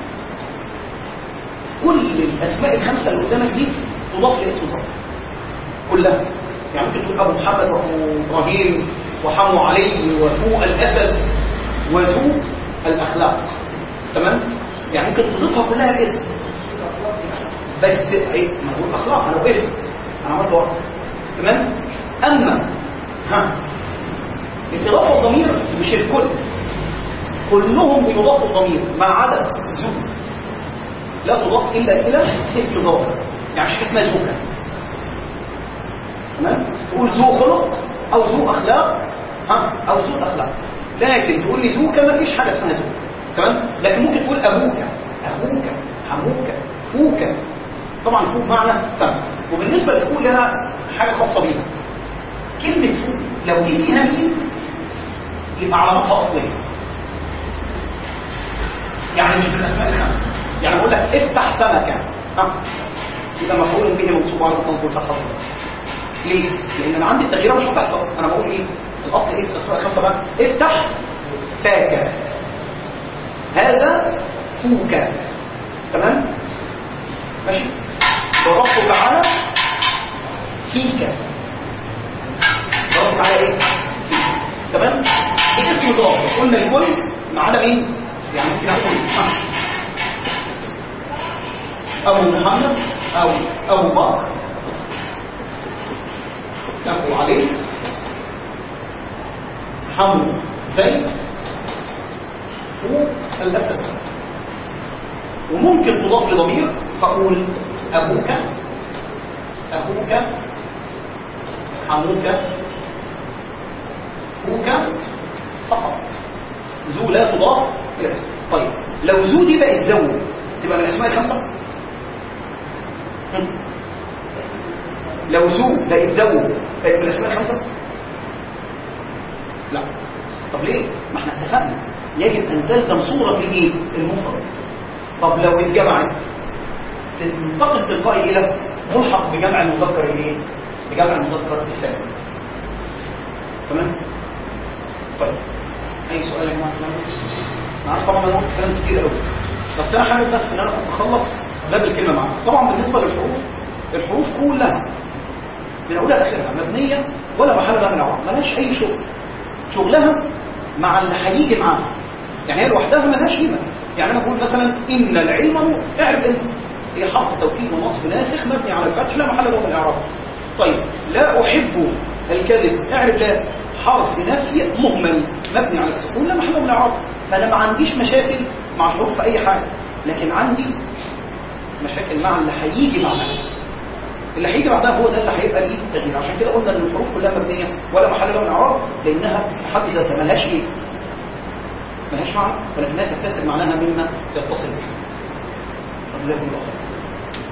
كل الاسماء الخمسه اللي قدامك دي تضاف لاسم ظاهر كلها. يعني ممكن تقول ابو محمد وابو ابراهيم وحمو علي وفوق الاسد وذو الاخلاق تمام. يعني ممكن تضيفها كلها الاسم بس ايه؟ ما هو الاخلاق انا وقفت انا عملت وقت تمام. اما ها الاضافه الضمير مش الكل، كلهم بيضافوا الضمير ما عدا ذو لا تضاف الا الى اسم ظاهر. يعني مش اسمها زوكا تمام. تقول ذو خلق او ذو اخلاق ها او ذو اخلاق، لكن تقول لي زوكا ما فيش حاجه اسمها زوكا تمام. لكن ممكن تقول ابوك اخوك حموك فوك، طبعا فوق معنى فم. وبالنسبه لفوق لها حاجه خاصه بيها، كلمه فوق لو جه فيها مين يبقى علامتها اصليه، يعني مش من الاسماء الخمسه. يعني بقول لك افتح فمك ها يبقى مفعول به منصوب على منصوب الخاصه. ليه؟ لان انا عندي التغييرات مش هتحصل. انا بقول ايه الاصل ايه في الاسماء الخمسه بقى؟ افتح فاك، هذا فوك تمام ماشي. ضربت تعالى فيك، ضربت تعالى ايه فيك. تمام. الاسم ضاف قلنا الكل ما عدا مين يعني ممكن اقول ابو محمد او ابو بكر ابو علي حمو زيد فوق الاسد. وممكن تضاف لضمير فاقول ابوك اخوك حموك فوك فقط. ذو لا تضاف الى الاسم. طيب لو ذو دي بقت زو تبقى من الاسماء الخمسه. لو ذو بقت زو بقت من الاسماء الخمسه؟ لا. طب ليه؟ ما احنا اتفقنا يجب ان تلزم صوره الايه المفرد. طب لو اتجمعت تنتقل تلقائي الى ملحق بجمع المذكر الايه بجمع المذكر السالم. تمام. طيب اي سؤال يا جماعه؟ انا عارف طبعا انا قلت كلام كتير قوي بس انا حابب بس ان انا اخلص باب الكلمه معاك. طبعا بالنسبه للحروف الحروف كلها من اولها لاخرها مبنيه ولا محل لها من الاعراب، مالهاش اي شغل. شغلها مع اللي هيجي معاها، يعني هي لوحدها مالهاش قيمه. يعني انا بقول مثلا ان العلم اعرف ان هي حرف توكيد ونصب ناسخ مبني على الفتح لا محل له من الاعراب. طيب لا احب الكذب اعرف لا حرف نفي مهمل مبني على السكون لا محل له من الاعراب. فانا ما عنديش مشاكل مع الحروف في اي حاجه، لكن عندي مشاكل مع اللي هيجي بعدها. اللي هيجي بعدها هو ده اللي هيبقى ليه تغيير. عشان كده قلنا ان الحروف كلها مبنيه ولا محل له من الاعراب، لانها في حد ذاتها مالهاش ايه مالهاش معنى، ولكنها تكتسب معناها مما يتصل به. جزاكم الله خير.